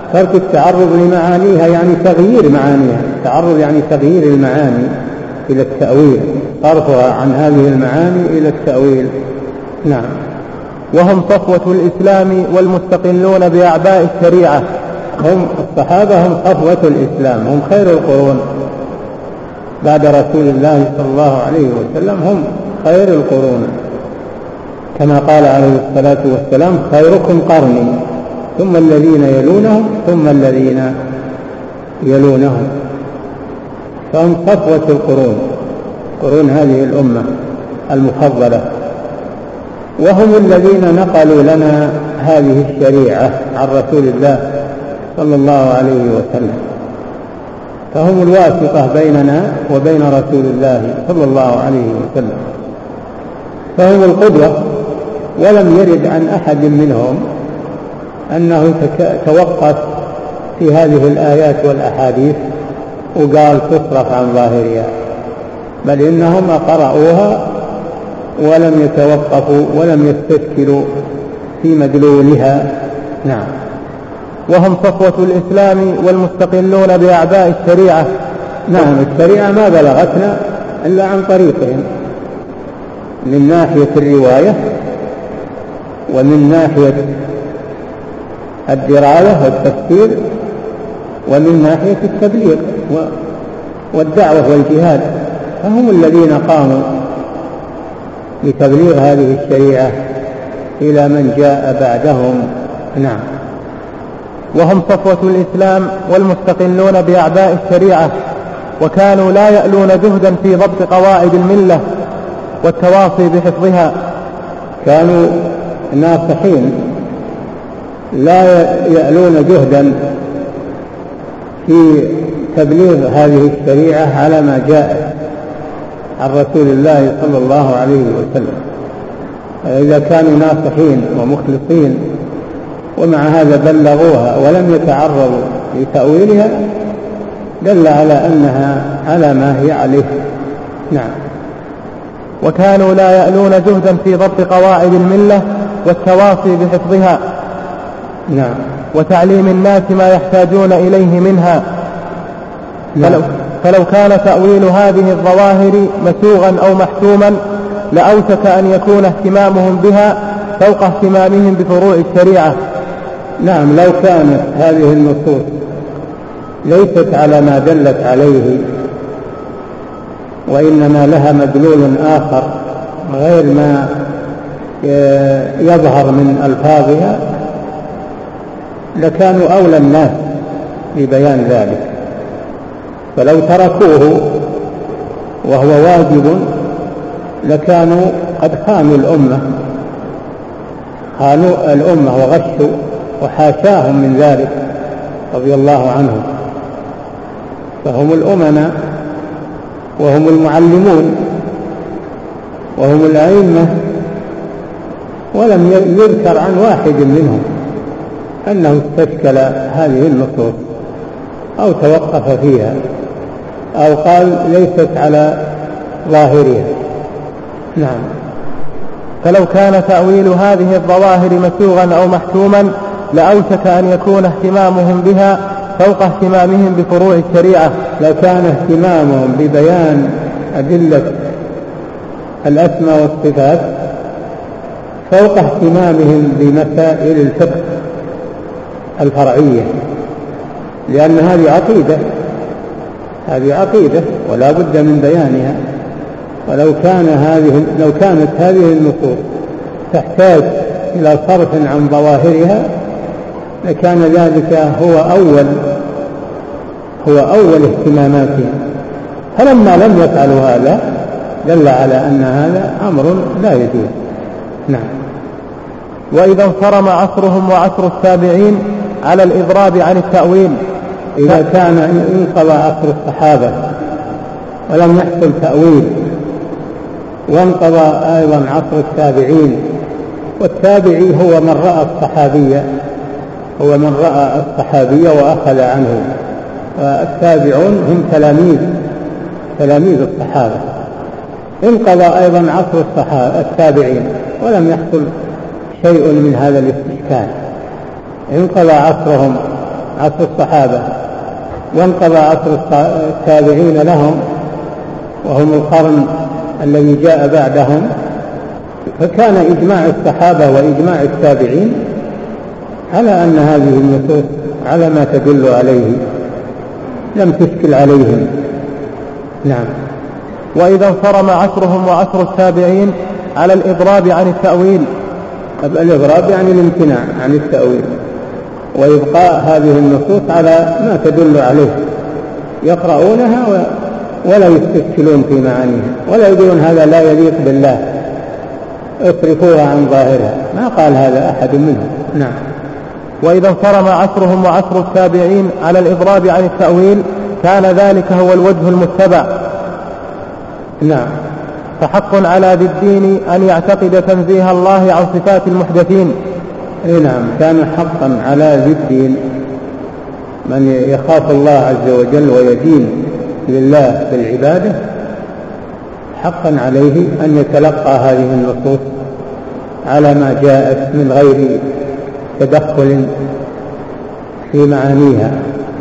ترك التعرض لمعانيها يعني تغيير معانيها، التعرض يعني تغيير المعاني إلى التأويل، صرفها عن هذه المعاني إلى التأويل. نعم. وهم صفوة الإسلام والمستقلون بأعباء الشريعة. هم الصحابة هم صفوة الإسلام، هم خير القرون بعد رسول الله صلى الله عليه وسلم، هم خير القرون، كما قال عليه الصلاة والسلام: خيركم قرني ثم الذين يلونهم ثم الذين يلونهم. فهم صفوة القرون، قرون هذه الأمة المفضلة، وهم الذين نقلوا لنا هذه الشريعة عن رسول الله صلى الله عليه وسلم، فهم الواسطة بيننا وبين رسول الله صلى الله عليه وسلم، فهم القدوة. ولم يرد عن أحد منهم أنه توقف في هذه الآيات والأحاديث وقال تصرف عن ظاهرها، بل إنهم قرأوها ولم يتوقفوا ولم يستشكلوا في مدلولها. نعم. وهم صفوة الإسلام والمستقلون بأعباء الشريعة. نعم. الشريعة ما بلغتنا إلا عن طريقهم، من ناحية الرواية ومن ناحية الدراية والتفسير ومن ناحية التبليغ والدعوة والجهاد، فهم الذين قاموا بتبليغ هذه الشريعة إلى من جاء بعدهم. نعم. وهم صفوة الإسلام والمستقلون بأعباء الشريعة، وكانوا لا يألون جهدا في ضبط قواعد الملة والتواصي بحفظها. كانوا ناصحين لا يألون جهدا في تبليغ هذه الشريعة على ما جاء عن رسول الله صلى الله عليه وسلم. إذا كانوا ناصحين ومخلصين ومع هذا بلغوها ولم يتعرضوا لتأويلها، دل على أنها على ما هي عليه. نعم. وكانوا لا يألون جهدا في ضبط قواعد الملة والتواصي بحفظها. نعم. وتعليم الناس ما يحتاجون إليه منها. نعم. فلو, فلو كان تأويل هذه الظواهر مسوغا أو محتوما لأوشك أن يكون اهتمامهم بها فوق اهتمامهم بفروع الشريعة. نعم. لو كانت هذه النصوص ليست على ما دلت عليه وإنما لها مدلول آخر غير ما يظهر من ألفاظها، لكانوا أولى الناس ببيان ذلك، فلو تركوه وهو واجب لكانوا قد خانوا الأمة، خانوا الأمة وغشوا، وحاشاهم من ذلك رضي الله عنهم. فهم الأمناء وهم المعلمون وهم الأئمة، ولم يذكر عن واحد منهم أنه استشكل هذه النصوص أو توقف فيها أو قال ليست على ظاهرها. نعم. فلو كان تأويل هذه الظواهر مسوغا أو محتوما لأوشك أن يكون اهتمامهم بها فوق اهتمامهم بفروع الشريعة. لو كان اهتمامهم ببيان أدلة الأسماء والصفات فوق اهتمامهم بمسائل الفقه الفرعية، لأن هذه عقيدة هذه عقيدة ولا بد من بيانها. ولو كان هذه لو كانت هذه النصوص تحتاج إلى صرف عن ظواهرها لكان ذلك هو أول هو أول اهتماماتهم، فلما لم يفعلوا هذا دل على أن هذا أمر لا يجوز. نعم. وإذا انصرم عصرهم وعصر التابعين على الإضراب عن التأويل، إذا كان انقضى عصر الصحابة ولم يحصل تأويل، وانقضى أيضا عصر التابعين، والتابعي هو من رأى الصحابية هو من رأى الصحابية وأخذ عنه، والتابعون هم تلاميذ تلاميذ الصحابة. انقضى أيضا عصر الصحابة التابعين ولم يحصل شيء من هذا الاستشكال، انقضى عصرهم عصر الصحابة وانقضى عصر التابعين لهم وهم القرن الذي جاء بعدهم، فكان إجماع الصحابة وإجماع التابعين على أن هذه النصوص على ما تدل عليه لم تشكل عليهم. نعم. وإذا انصرم عصرهم وعصر التابعين على الإضراب عن التأويل. الإضراب يعني الامتناع عن التأويل وإبقاء هذه النصوص على ما تدل عليه، يقرؤونها ولا يستشكلون في معانيها ولا يقولون هذا لا يليق بالله، اصرفوها عن ظاهرها، ما قال هذا أحد منهم. نعم. وإذا انصرم عصرهم وعصر التابعين على الإضراب عن التأويل كان ذلك هو الوجه المتبع. نعم. فحق على ذي الدين أن يعتقد تنزيه الله عن صفات المحدثين. نعم، كان حقا على ذي الدين من يخاف الله عز وجل ويدين لله بالعبادة، حقا عليه أن يتلقى هذه النصوص على ما جاءت من غير تدخل في معانيها،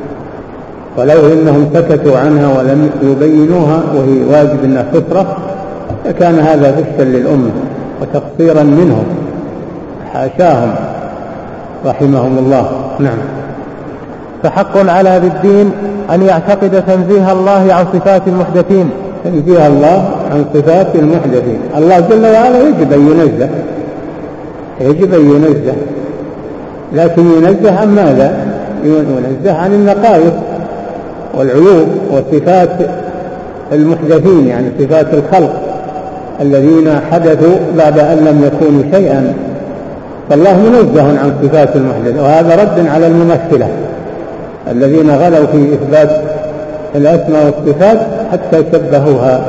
ولو إنهم سكتوا عنها ولم يبينوها وهي واجب أنها تصرف فكان هذا فشلا للأمة وتقصيرا منهم، حاشاهم رحمهم الله. نعم. فحق على ذي الدين أن يعتقد تنزيه الله عن صفات المحدثين. تنزيه الله عن صفات المحدثين، الله جل وعلا يجب أن ينزه، يجب أن ينزه، لكن ينزه عن ماذا؟ ينزه عن النقائص والعيوب وصفات المحدثين، يعني صفات الخلق الذين حدثوا بعد أن لم يكونوا شيئا، فالله منزه عن صفات المحدث. وهذا رد على الممثلة الذين غلوا في إثبات الأسماء والصفات حتى شبهوها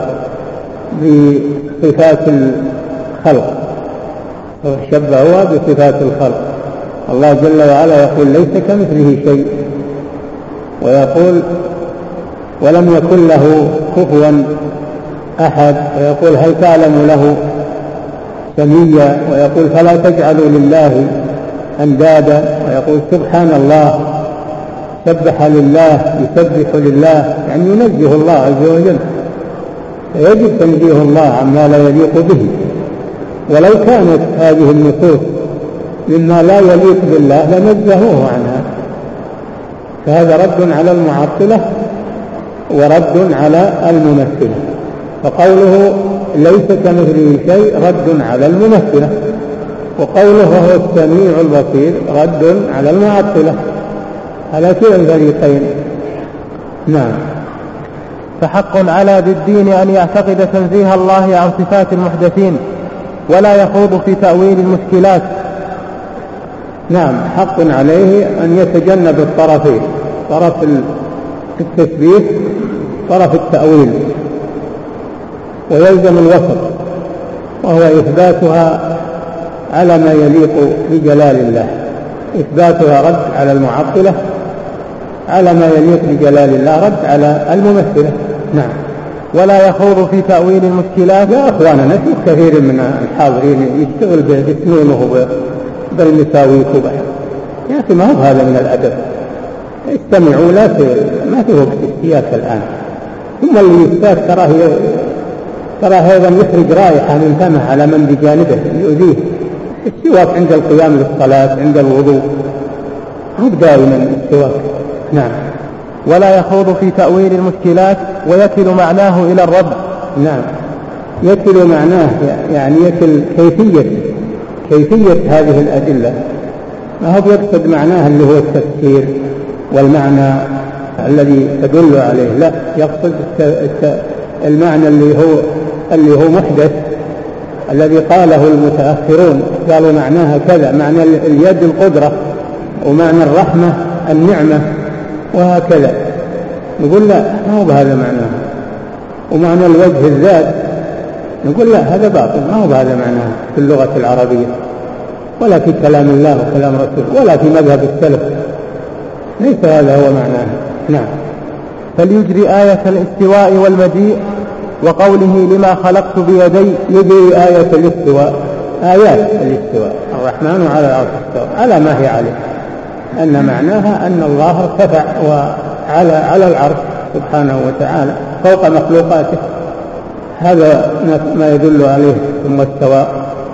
بصفات الخلق، شبهوها بصفات الخلق. الله جل وعلا يقول ليس كمثله شيء، ويقول ولم يكن له كفوا أحد، ويقول هل تعلم له سميا، ويقول فلا تجعلوا لله أندادا، ويقول سبحان الله، سبح لله، يسبح لله، يعني ينزه الله عز وجل، فيجب تنزيه الله عما لا يليق به. ولو كانت هذه النصوص مما لا يليق بالله لنزهوه عنها، فهذا رد على المعطلة ورد على الممثلة. فقوله ليس كمثله شيء رد على الممثلة، وقوله هو السميع البصير رد على المعطلة، على كلا الفريقين. نعم. فحق على ذي الدين أن يعتقد تنزيه الله عن صفات المحدثين ولا يخوض في تأويل المشكلات. نعم، حق عليه أن يتجنب الطرفين، طرف التشبيه طرف التأويل، ويلزم الوسط وهو إثباتها على ما يليق بجلال الله، إثباتها رد على المعطلة، على ما يليق بجلال الله رد على الممثلة. نعم. ولا يخوض في تأويل المشكلات. يا أخوانا نشوف كثير من الحاضرين يشتغل باسمينه بالمساويك وبحر، يا أخي ما هو هذا من الأدب، استمعوا، لا ما في وقت السياق الآن. ثم اللي يستاك تراه تراه أيضا يخرج رائحة من فمه على من بجانبه يؤذيه. السواك عند القيام للصلاة، عند الوضوء، هو دائما السواك. نعم. ولا يخوض في تأويل المشكلات ويكل معناه إلى الرب. نعم، يكل معناه يعني يكل كيفية كيفية هذه الأدلة، ما هو يقصد معناه اللي هو التفسير والمعنى الذي تدل عليه، لا، يقصد المعنى اللي هو اللي هو محدث الذي قاله المتأخرون، قالوا معناها كذا، معنى اليد القدرة، ومعنى الرحمة النعمة، وهكذا. نقول لا، ما هو بهذا معناه. ومعنى الوجه الذات نقول لا، هذا باطل، ما هو بهذا معناه في اللغة العربية ولا في كلام الله وكلام رسوله ولا في مذهب السلف، ليس هذا هو معناه. نعم. فليجري آية الاستواء والمجيء وقوله لما خلقت بيدي، يجري آية الاستواء، آيات الاستواء، الرحمن على العرش استوى، على ما هي عليه، أن معناها أن الله ارتفع وعلى على العرش سبحانه وتعالى فوق مخلوقاته، هذا ما يدل عليه، ثم استوى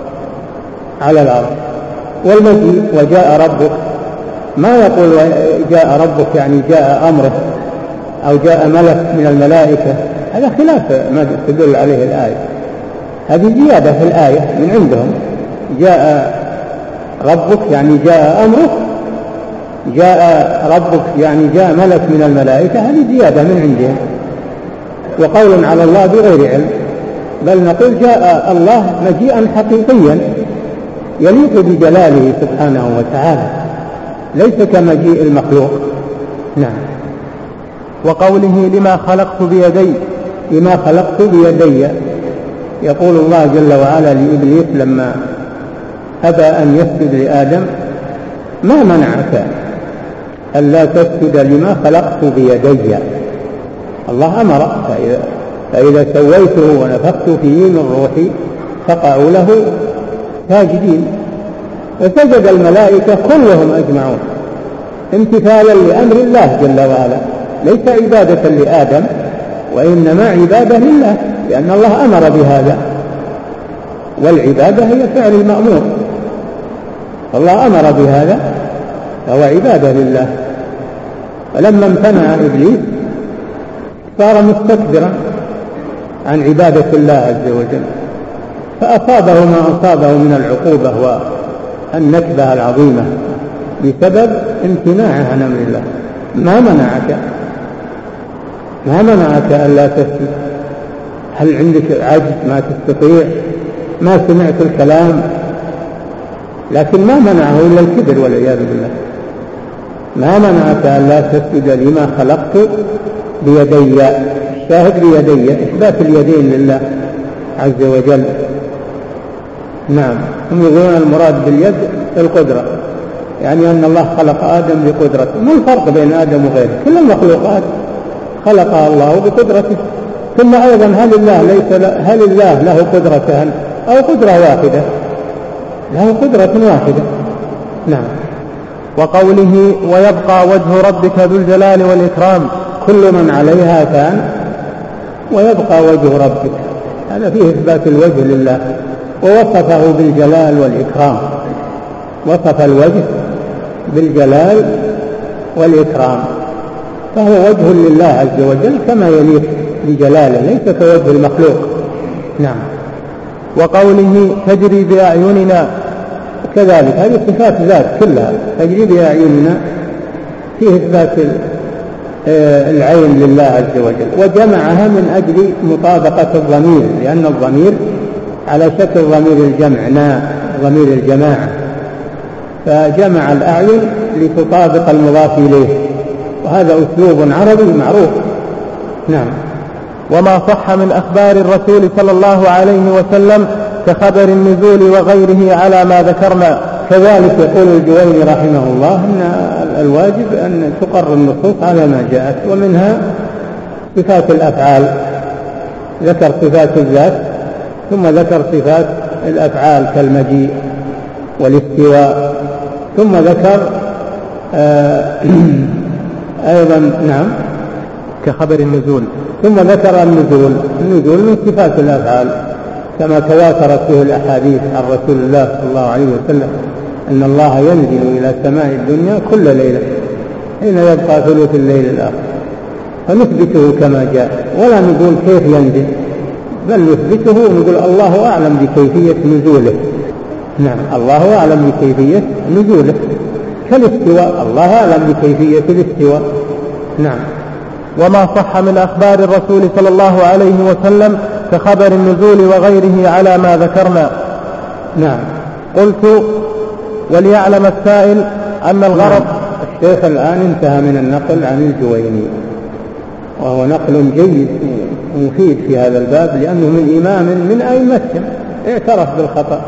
على العرش. والمجيء وجاء ربك، ما يقول جاء ربك يعني جاء أمره أو جاء ملك من الملائكة، هذا خلاف ما تدل عليه الآية، هذه زيادة في الآية من عندهم. جاء ربك يعني جاء أمرك، جاء ربك يعني جاء ملك من الملائكة، هذه زيادة من عندهم وقول على الله بغير علم، بل نقول جاء الله مجيئا حقيقيا يليق بجلاله سبحانه وتعالى، ليس كمجيء المخلوق. نعم. وقوله لما خلقت بيدي، لما خلقت بيدي، يقول الله جل وعلا لإبليس لما أبى أن يسجد لآدم: ما منعك ألا تسجد لما خلقت بيدي؟ الله أمر، فإذا, فإذا سويته ونفخت فيه من روحي فقعوا له ساجدين. فسجد الملائكة كلهم أجمعون امتثالا لأمر الله جل وعلا، ليس عبادة لآدم وإنما عبادة لله، لأن الله أمر بهذا، والعبادة هي فعل المأمور، الله أمر بهذا فهو عبادة لله. فلما امتنع إبليس صار مستكبرا عن عبادة الله عز وجل، فأصابه ما أصابه من العقوبة والنكبة العظيمة بسبب امتناعه عن أمر الله. ما منعك ما منعك ألا تسجد؟ هل عندك عجز ما تستطيع؟ ما سمعت الكلام؟ لكن ما منعه إلا الكبر والعياذ بالله. ما منعك ألا تسجد لما خلقت بيدي، الشاهد بيدي، إثبات اليدين لله عز وجل. نعم. هم يقولون المراد باليد القدرة، يعني أن الله خلق آدم بقدرته. ما الفرق بين آدم وغيره؟ كل المخلوقات خلقها الله بقدرته. ثم أيضا هل الله ليس هل الله له قدرتان أو قدرة واحدة؟ له قدرة واحدة. نعم. وقوله ويبقى وجه ربك ذو الجلال والإكرام، كل من عليها فان ويبقى وجه ربك، هذا فيه إثبات الوجه لله، ووصفه بالجلال والإكرام، وصف الوجه بالجلال والإكرام، فهو وجه لله عز وجل كما يليق بجلاله، ليس كوجه المخلوق. نعم. وقوله تجري بأعيننا، كذلك هذه صفات ذات كلها، تجري بأعيننا فيه إثبات العين لله عز وجل، وجمعها من أجل مطابقة الضمير، لأن الضمير على شكل ضمير الجمع، نا ضمير الجماعة، فجمع الأعين لتطابق المضاف إليه، وهذا أسلوب عربي معروف. نعم. وما صح من أخبار الرسول صلى الله عليه وسلم كخبر النزول وغيره على ما ذكرنا. كذلك يقول الجويني رحمه الله أن الواجب أن تقر النصوص على ما جاءت، ومنها صفات الأفعال، ذكر صفات الذات ثم ذكر صفات الأفعال كالمجيء والاستواء، ثم ذكر آه أيضا نعم كخبر النزول، ثم ذكر النزول. النزول من صفات الأفعال كما تواترت به الأحاديث عن رسول الله صلى الله عليه وسلم أن الله ينزل إلى سماء الدنيا كل ليلة حين يبقى ثلث الليل الآخر، فنثبته كما جاء، ولا نقول كيف ينزل، بل نثبته ونقول الله أعلم بكيفية نزوله. نعم. الله أعلم بكيفية نزوله، كالاستواء الله أعلم بكيفية الاستواء. نعم. وما صح من أخبار الرسول صلى الله عليه وسلم كخبر النزول وغيره على ما ذكرنا. نعم. قلت وليعلم السائل أن الغرض. نعم. الشيخ الآن انتهى من النقل عن الجويني، وهو نقل جيد ومفيد في هذا الباب، لأنه من إمام من أئمتهم اعترف بالخطأ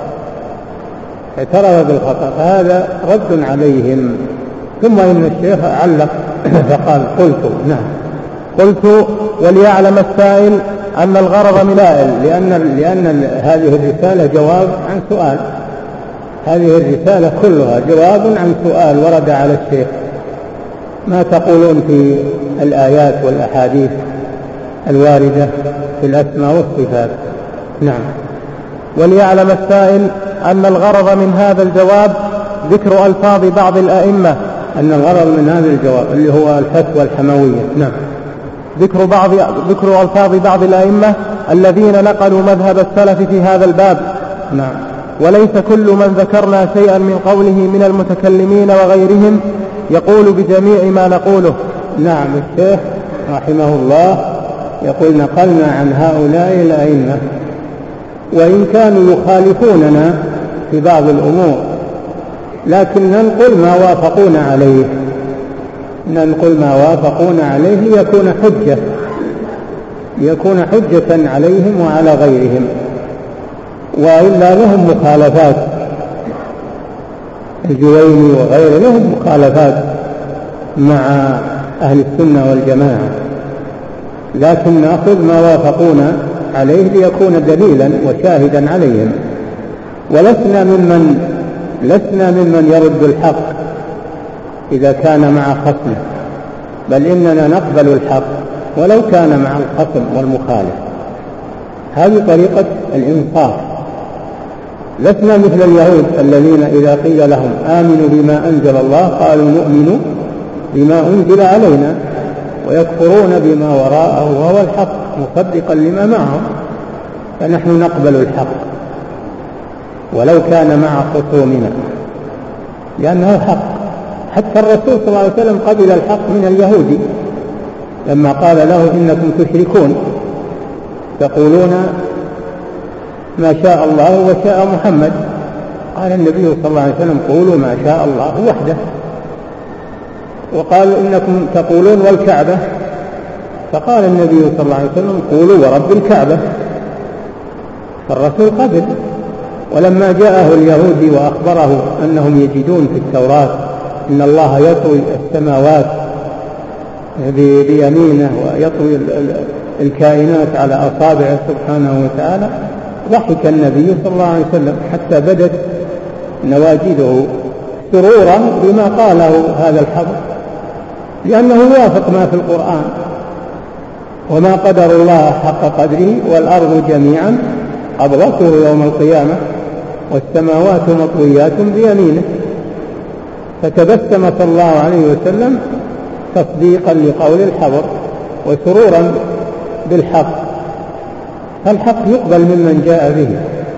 اعترف بالخطأ فهذا رد عليهم. ثم إن الشيخ علق فقال قلت. نعم. قلت وليعلم السائل أن الغرض من السائل، لأن, لأن هذه الرسالة جواب عن سؤال، هذه الرسالة كلها جواب عن سؤال ورد على الشيخ: ما تقولون في الآيات والأحاديث الواردة في الأسماء والصفات؟ نعم. وليعلم السائل أن الغرض من هذا الجواب ذكر ألفاظ بعض الأئمة أن الغرض من هذا الجواب اللي هو الفتوى الحموية. نعم. ذكر بعض ذكر ألفاظ بعض الأئمة الذين نقلوا مذهب السلف في هذا الباب. نعم. وليس كل من ذكرنا شيئا من قوله من المتكلمين وغيرهم يقول بجميع ما نقوله. نعم. الشيخ رحمه الله يقول: نقلنا عن هؤلاء الأئمة وإن كانوا يخالفوننا في بعض الأمور، لكن ننقل ما وافقونا عليه ننقل ما وافقونا عليه ليكون حجة ليكون حجة عليهم وعلى غيرهم، وإلا لهم مخالفات. الجويني وغيره لهم مخالفات مع أهل السنة والجماعة، لكن نأخذ ما وافقونا عليه ليكون دليلا وشاهدا عليهم، ولسنا ممن لسنا ممن يرد الحق إذا كان مع خصمه، بل إننا نقبل الحق ولو كان مع الخصم والمخالف. هذه طريقة الإنصاف. لسنا مثل اليهود الذين إذا قيل لهم آمنوا بما أنزل الله قالوا نؤمن بما أنزل علينا، ويكفرون بما وراءه وهو الحق مصدقا لما معهم. فنحن نقبل الحق ولو كان مع خصومنا لأنه حق. حتى الرسول صلى الله عليه وسلم قبل الحق من اليهودي لما قال له: إنكم تشركون تقولون ما شاء الله وشاء محمد. قال النبي صلى الله عليه وسلم: قولوا ما شاء الله وحده. وقالوا: إنكم تقولون والكعبة. فقال النبي صلى الله عليه وسلم: قولوا ورب الكعبة. فالرسول قبل. ولما جاءه اليهودي وأخبره أنهم يجدون في التوراة إن الله يطوي السماوات بيمينه ويطوي الكائنات على أصابعه سبحانه وتعالى، ضحك النبي صلى الله عليه وسلم حتى بدت نواجذه سرورا بما قاله هذا الحبر، لأنه يوافق ما في القرآن: وما قدر الله حق قدره والأرض جميعا قبضته يوم القيامة والسماوات مطويات بيمينه. فتبسم صلى الله عليه وسلم تصديقا لقول الحبر وسرورا بالحق. فالحق يقبل ممن جاء به،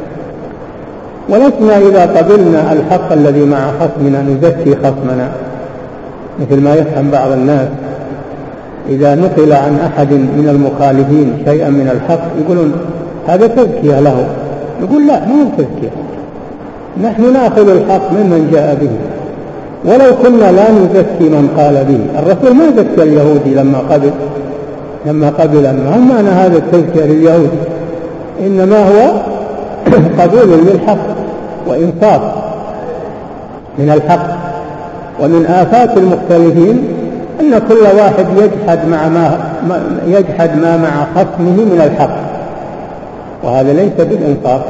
ولسنا إذا قبلنا الحق الذي مع خصمنا نزكي خصمنا، مثل ما يفهم بعض الناس. إذا نقل عن أحد من المخالفين شيئا من الحق يقولون هذا تزكية له. يقول: لا، ما هو تزكية، نحن نأخذ الحق ممن جاء به، ولو كنا لا نزكي من قال به. الرسول ما زكى اليهودي لما قبل لما قبل ما هم معنى هذا التزكية لليهود، إنما هو قبول للحق وإنصاف من الحق. ومن آفات المختلفين أن كل واحد يجحد مع ما يجحد ما مع خصمه من الحق، وهذا ليس بالإنصاف.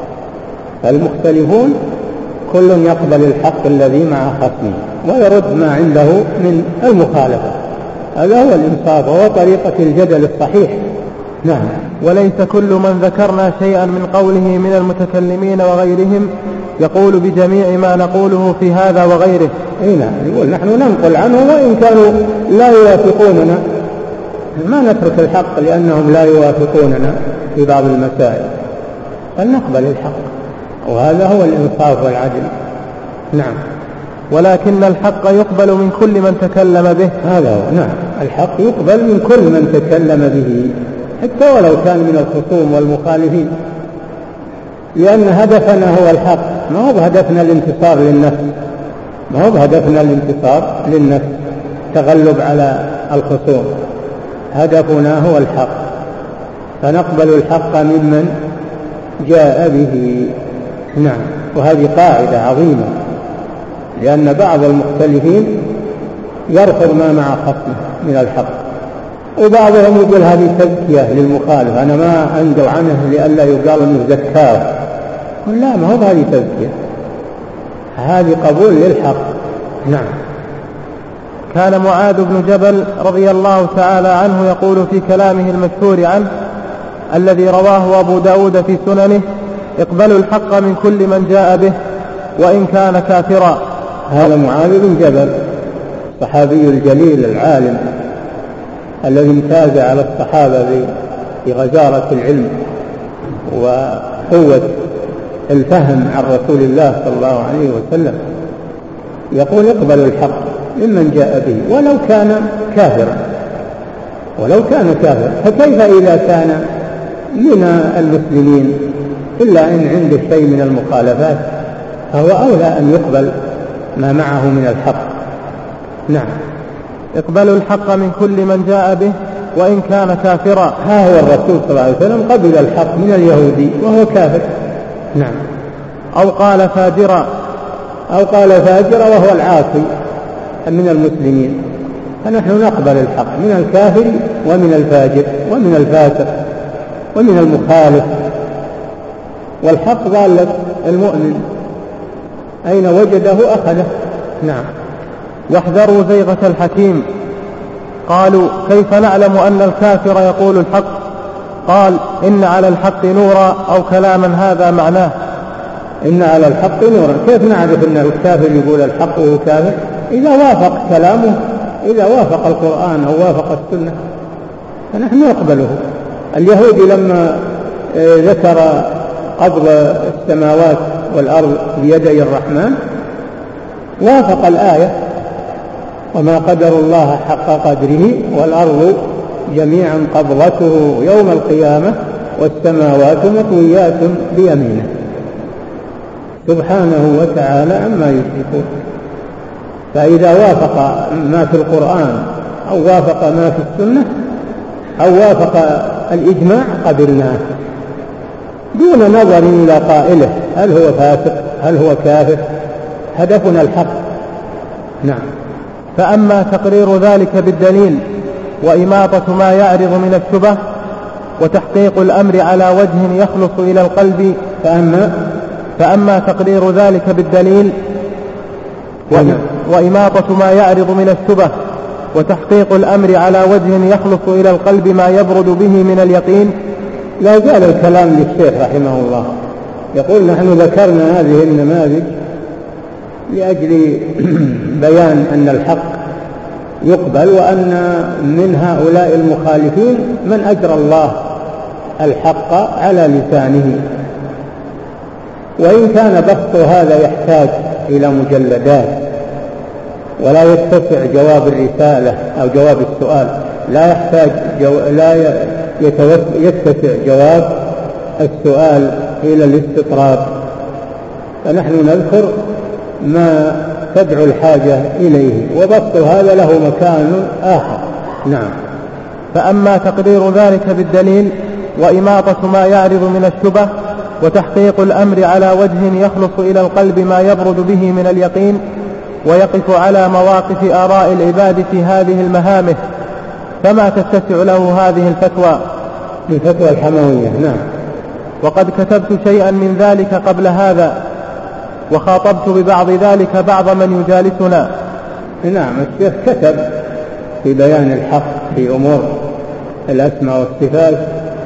فالمختلفون كل يقبل الحق الذي مع خصمه ويرد ما عنده من المخالفة. هذا هو الإنصاف وهو طريقة الجدل الصحيح. نعم. وليس كل من ذكرنا شيئا من قوله من المتكلمين وغيرهم يقول بجميع ما نقوله في هذا وغيره. اي نعم، يقول نحن ننقل عنه وإن كانوا لا يوافقوننا، ما نترك الحق لأنهم لا يوافقوننا في بعض المسائل، بل نقبل الحق، وهذا هو الإنصاف والعدل. نعم. ولكن الحق يقبل من كل من تكلم به. هذا هو. نعم، الحق يقبل من كل من تكلم به حتى ولو كان من الخصوم والمخالفين، لأن هدفنا هو الحق، ما هو هدفنا الانتصار للنفس، ما هو هدفنا الانتصار للنفس تغلب على الخصوم، هدفنا هو الحق، فنقبل الحق ممن جاء به. نعم. وهذه قاعدة عظيمة، لأن بعض المختلفين يرفض ما مع خصمه من الحق، وبعضهم يقول هذه تزكية للمخالف، أنا ما أنجو عنه لئلا يقال أنه زكاه. لا، ما هو هذه تزكية، هذه قبول للحق. نعم. كان معاذ بن جبل رضي الله تعالى عنه يقول في كلامه المشهور عنه الذي رواه أبو داود في سننه: اقبلوا الحق من كل من جاء به وإن كان كافرا. هذا معاذ بن جبل الصحابي الجليل العالم الذي امتاز على الصحابة بغزارة العلم وقوة الفهم عن رسول الله صلى الله عليه وسلم، يقول: اقبلوا الحق ممن جاء به ولو كان كافرا، ولو كان كافرا. فكيف إذا كان من المسلمين إلا إن عنده شيء من المخالفات فهو أولى أن يقبل ما معه من الحق. نعم. اقبلوا الحق من كل من جاء به وإن كان كافرا. ها هو الرسول صلى الله عليه وسلم قبل الحق من اليهودي وهو كافر. نعم. أو قال فاجرا. أو قال فاجرا وهو العاصي من المسلمين. فنحن نقبل الحق من الكافر ومن الفاجر ومن الفاسق ومن المخالف. والحق ضالة المؤمن أين وجده أخذه. نعم. واحذروا زيغة الحكيم. قالوا: كيف نعلم أن الكافر يقول الحق؟ قال: إن على الحق نورا، أو كلاما هذا معناه. إن على الحق نورا، كيف نعرف أن الكافر يقول الحق وهو كافر؟ إذا وافق كلامه، إذا وافق القرآن أو وافق السنة فنحن نقبله. اليهودي لما ذكر قبض السماوات والأرض بيدي الرحمن وافق الآية: وما قدر الله حق قدره والأرض جميعا قبضته يوم القيامة والسماوات مطويات بيمينه سبحانه وتعالى عما يشركون. فإذا وافق ما في القرآن أو وافق ما في السنة أو وافق الإجماع قبلناه دون نظر إلى قائله هل هو فاسق هل هو كافر. هدفنا الحق. نعم. فأما تقرير ذلك بالدليل وإماطة ما يعرض من الشبه وتحقيق الأمر على وجه يخلص إلى القلب فأما, فأما تقرير ذلك بالدليل وإماطة ما يعرض من الشبه وتحقيق الأمر على وجه يخلص إلى القلب ما يبرد به من اليقين. لا زال الكلام للشيخ رحمه الله يقول: نحن ذكرنا هذه النماذج لأجل بيان أن الحق يقبل، وأن من هؤلاء المخالفين من أجرى الله الحق على لسانه. وإن كان بسط هذا يحتاج إلى مجلدات ولا يتسع جواب الرسالة أو جواب السؤال، لا يحتاج جو لا يتسع جواب السؤال إلى الاستطراد، فنحن نذكر ما تدعو الحاجة إليه، وبسط هذا له مكان آخر. نعم. فأما تقرير ذلك بالدليل وإماطة ما يعرض من الشبه وتحقيق الأمر على وجه يخلص إلى القلب ما يبرد به من اليقين ويقف على مواقف آراء العباد في هذه المهامه، فما تتسع له هذه الفتوى من فتوى الحموية. نعم. وقد كتبت شيئا من ذلك قبل هذا وخاطبت ببعض ذلك بعض من يجالسنا. نعم. الشيخ كتب في بيان الحق في أمور الأسماء والصفات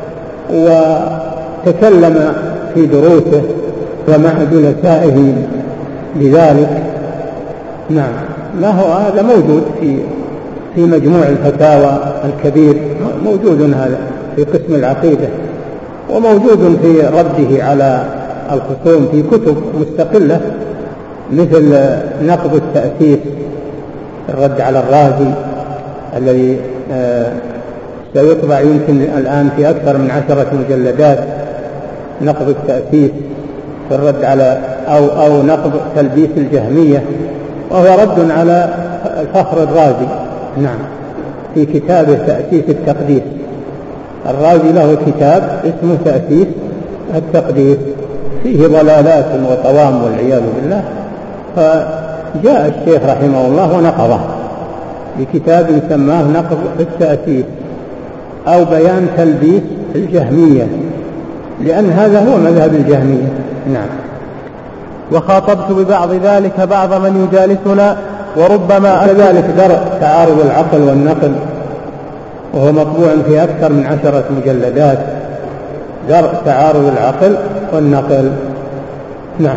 وتكلم في دروسه ومع جلسائه بذلك. نعم. ما هو هذا موجود في في مجموع الفتاوى الكبير، موجود هذا في قسم العقيدة، وموجود في رده على الخصوم في كتب مستقلة مثل نقد التأسيس، الرد على الرازي الذي سيطبع يمكن الآن في أكثر من عشرة مجلدات، نقد التأسيس في الرد على أو, أو نقد تلبيس الجهمية، وهو رد على الفخر الرازي. نعم. في كتابه تأسيس التقديس، الرازي له كتاب اسمه تأسيس التقديس فيه ضلالات وطوام والعياذ بالله، فجاء الشيخ رحمه الله ونقضه بكتاب سماه نقض التأسيس أو بيان تلبيس الجهمية، لأن هذا هو مذهب الجهمية. نعم. وخاطبت ببعض ذلك بعض من يجالسنا، وربما كذلك درء تعارض العقل والنقل، وهو مطبوع في أكثر من عشرة مجلدات، درء تعارض العقل والنقل. نعم.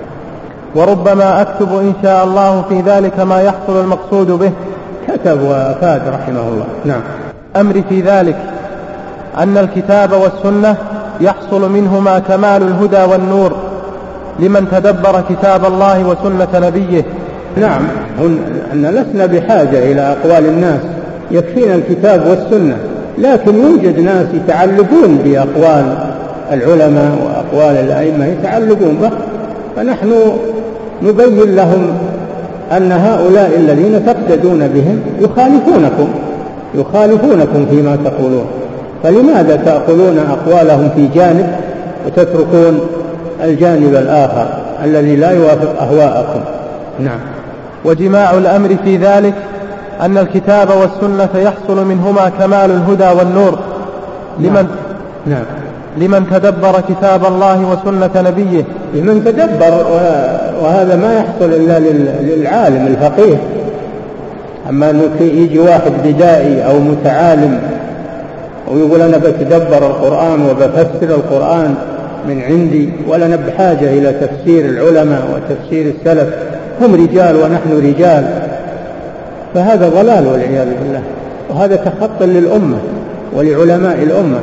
وربما أكتب إن شاء الله في ذلك ما يحصل المقصود به. كتب وأفاد رحمه الله. نعم. أمري في ذلك أن الكتاب والسنة يحصل منهما كمال الهدى والنور لمن تدبر كتاب الله وسنة نبيه. نعم، أن لسنا بحاجة إلى أقوال الناس، يكفينا الكتاب والسنة، لكن يوجد ناس يتعلقون بأقوال العلماء وأقوال الأئمة، يتعلقون به، فنحن نبين لهم أن هؤلاء الذين تقتدون بهم يخالفونكم يخالفونكم فيما تقولون، فلماذا تأخذون أقوالهم في جانب وتتركون الجانب الآخر الذي لا يوافق أهواءكم؟ نعم. وجماع الأمر في ذلك أن الكتاب والسنة يحصل منهما كمال الهدى والنور لمن, نعم. لمن تدبر كتاب الله وسنة نبيه. لمن تدبر، وهذا ما يحصل إلا للعالم الفقيه. أما أنه يجي واحد بدائي أو متعالم ويقول أنا بتدبر القرآن وبفسر القرآن من عندي، ولا بحاجة إلى تفسير العلماء وتفسير السلف، هم رجال ونحن رجال، فهذا ضلال والعياذ بالله، وهذا تخطى للأمة ولعلماء الأمة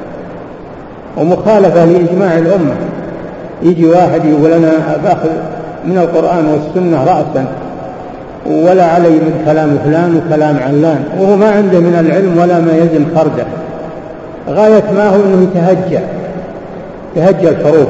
ومخالفة لإجماع الأمة. يجي واحد يقول أنا باخذ من القرآن والسنة رأسا ولا علي من كلام فلان وكلام علان، وهو ما عنده من العلم ولا ما يزن خرده، غاية ما هو أنه يتهجى يتهجى الحروف.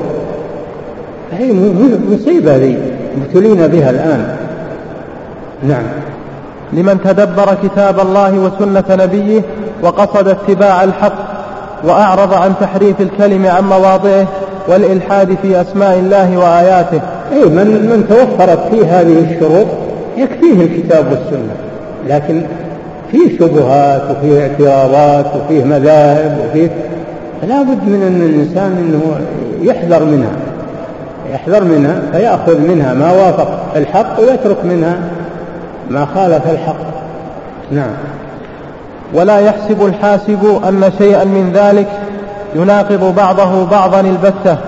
هي مصيبة ذي ابتلينا بها الآن. نعم. لمن تدبر كتاب الله وسنة نبيه وقصد اتباع الحق وأعرض عن تحريف الكلم عن مواضعه والإلحاد في أسماء الله وآياته. أي من, من توفرت فيه هذه الشروط يكفيه الكتاب والسنة، لكن فيه شبهات وفيه اعتراضات وفيه مذاهب وفيه، فلا بد من أن الإنسان إنه يحذر منها يحذر منها فيأخذ منها ما وافق الحق ويترك منها ما خالف الحق. نعم. ولا يحسب الحاسب أن شيئا من ذلك يناقض بعضه بعضا البتة.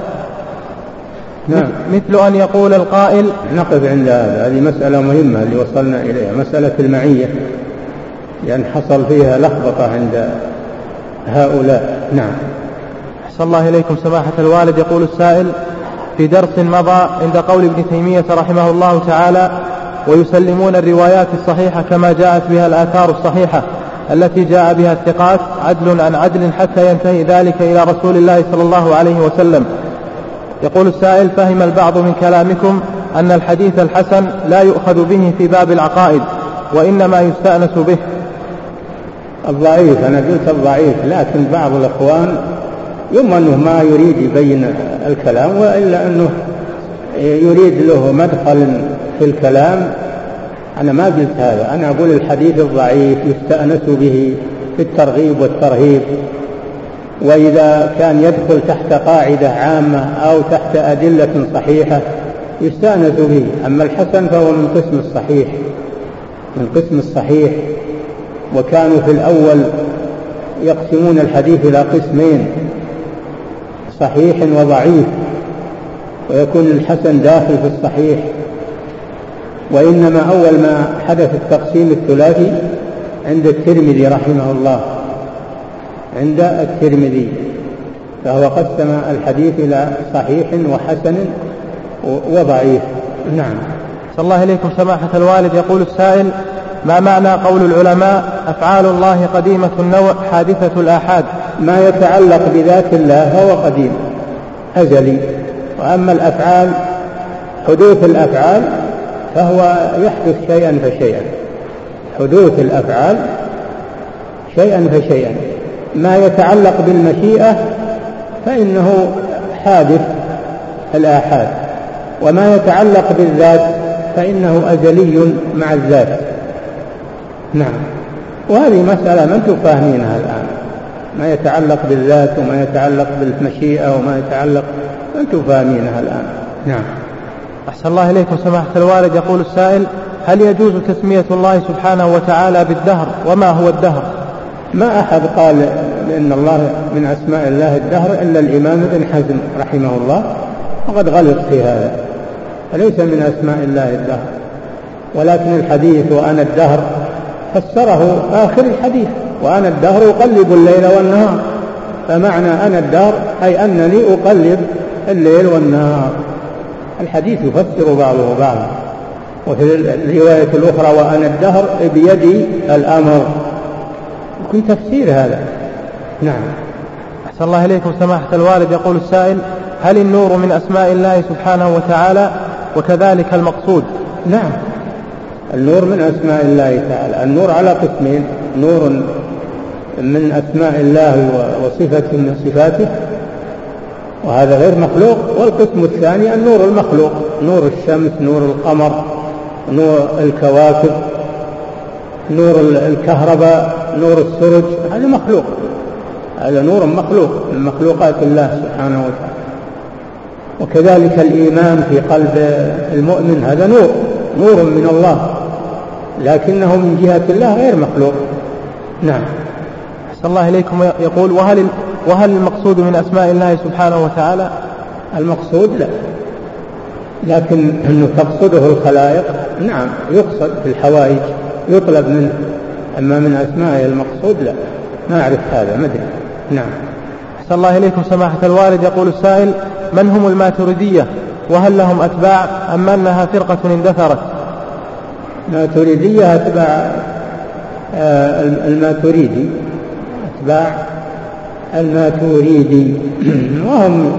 نعم. مثل أن يقول القائل. نقف عند هذا، هذه مسألة مهمة اللي وصلنا إليها، مسألة المعية، لأن حصل فيها لخبطة عند هؤلاء. نعم. أحسن الله إليكم سماحة الوالد. يقول السائل: في درس مضى عند قول ابن تيمية رحمه الله تعالى: ويسلمون الروايات الصحيحة كما جاءت بها الآثار الصحيحة التي جاء بها الثقات عدل عن عدل حتى ينتهي ذلك إلى رسول الله صلى الله عليه وسلم. يقول السائل: فهم البعض من كلامكم أن الحديث الحسن لا يؤخذ به في باب العقائد وإنما يستأنس به. الضعيف، أنا قلت الضعيف، لكن بعض الأخوان يما أنه ما يريد يبين الكلام، وإلا أنه يريد له مدخل في الكلام. أنا ما قلت هذا، أنا أقول الحديث الضعيف يستأنس به في الترغيب والترهيب، وإذا كان يدخل تحت قاعدة عامة أو تحت أدلة صحيحة يستأنس به. أما الحسن فهو من قسم الصحيح من قسم الصحيح وكانوا في الأول يقسمون الحديث إلى قسمين: صحيح وضعيف، ويكون الحسن داخل في الصحيح. وإنما أول ما حدث التقسيم الثلاثي عند الترمذي رحمه الله، عند الترمذي، فهو قسم الحديث إلى صحيح وحسن وضعيف. نعم. صلى الله إليكم سماحة الوالد. يقول السائل: ما معنى قول العلماء أفعال الله قديمة النوع حادثة الآحاد؟ ما يتعلق بذات الله فهو قديم أزلي، وأما الأفعال حدوث الأفعال فهو يحدث شيئا فشيئا، حدوث الأفعال شيئا فشيئا. ما يتعلق بالمشيئة فإنه حادث الآحاد، وما يتعلق بالذات فإنه أزلي مع الذات. نعم. وهذه مسألة ما أنتم فاهمينها الآن، ما يتعلق بالذات وما يتعلق بالمشيئة وما يتعلق، ما أنتم فاهمينها الآن. نعم. أحسن الله إليكم سماحة الوالد. يقول السائل: هل يجوز تسمية الله سبحانه وتعالى بالدهر؟ وما هو الدهر؟ ما أحد قال إن الله من أسماء الله الدهر إلا الإمام ابن حزم رحمه الله، وقد غلط في هذا، فليس من أسماء الله الدهر. ولكن الحديث وأنا الدهر فسره آخر الحديث: وأنا الدهر أقلب الليل والنهار. فمعنى أنا الدهر أي أنني أقلب الليل والنهار. الحديث يفسر بعضه بعضا. وفي الرواية الأخرى: وأنا الدهر بيدي الأمر. يكون تفسير هذا. نعم. أحسن الله إليكم سماحة الوالد. يقول السائل: هل النور من أسماء الله سبحانه وتعالى وكذلك المقصود؟ نعم، النور من أسماء الله تعالى. النور على قسمين: نور من أسماء الله وصفة من صفاته، وهذا غير مخلوق. والقسم الثاني النور المخلوق: نور الشمس، نور القمر، نور الكواكب، نور الكهرباء، نور السرج. هذا مخلوق، هذا نور مخلوق من مخلوقات الله سبحانه وتعالى. وكذلك الإيمان في قلب المؤمن هذا نور نور من الله، لكنه من جهة الله غير مخلوق. نعم. أحسن الله إليكم. يقول: وهل وهل المقصود من أسماء الله سبحانه وتعالى؟ المقصود لا، لكن أنه تقصده الخلائق نعم يقصد في الحوائج، يطلب منه. أما من أسمائه المقصود لا، ما أعرف هذا، ما أدري. نعم. أحسن الله إليكم سماحة الوالد. يقول السائل: من هم الماتريدية؟ وهل لهم أتباع أم أنها فرقة اندثرت؟ الماتريدية أتباع آه الماتريدي، أتباع الماتريدي، وهم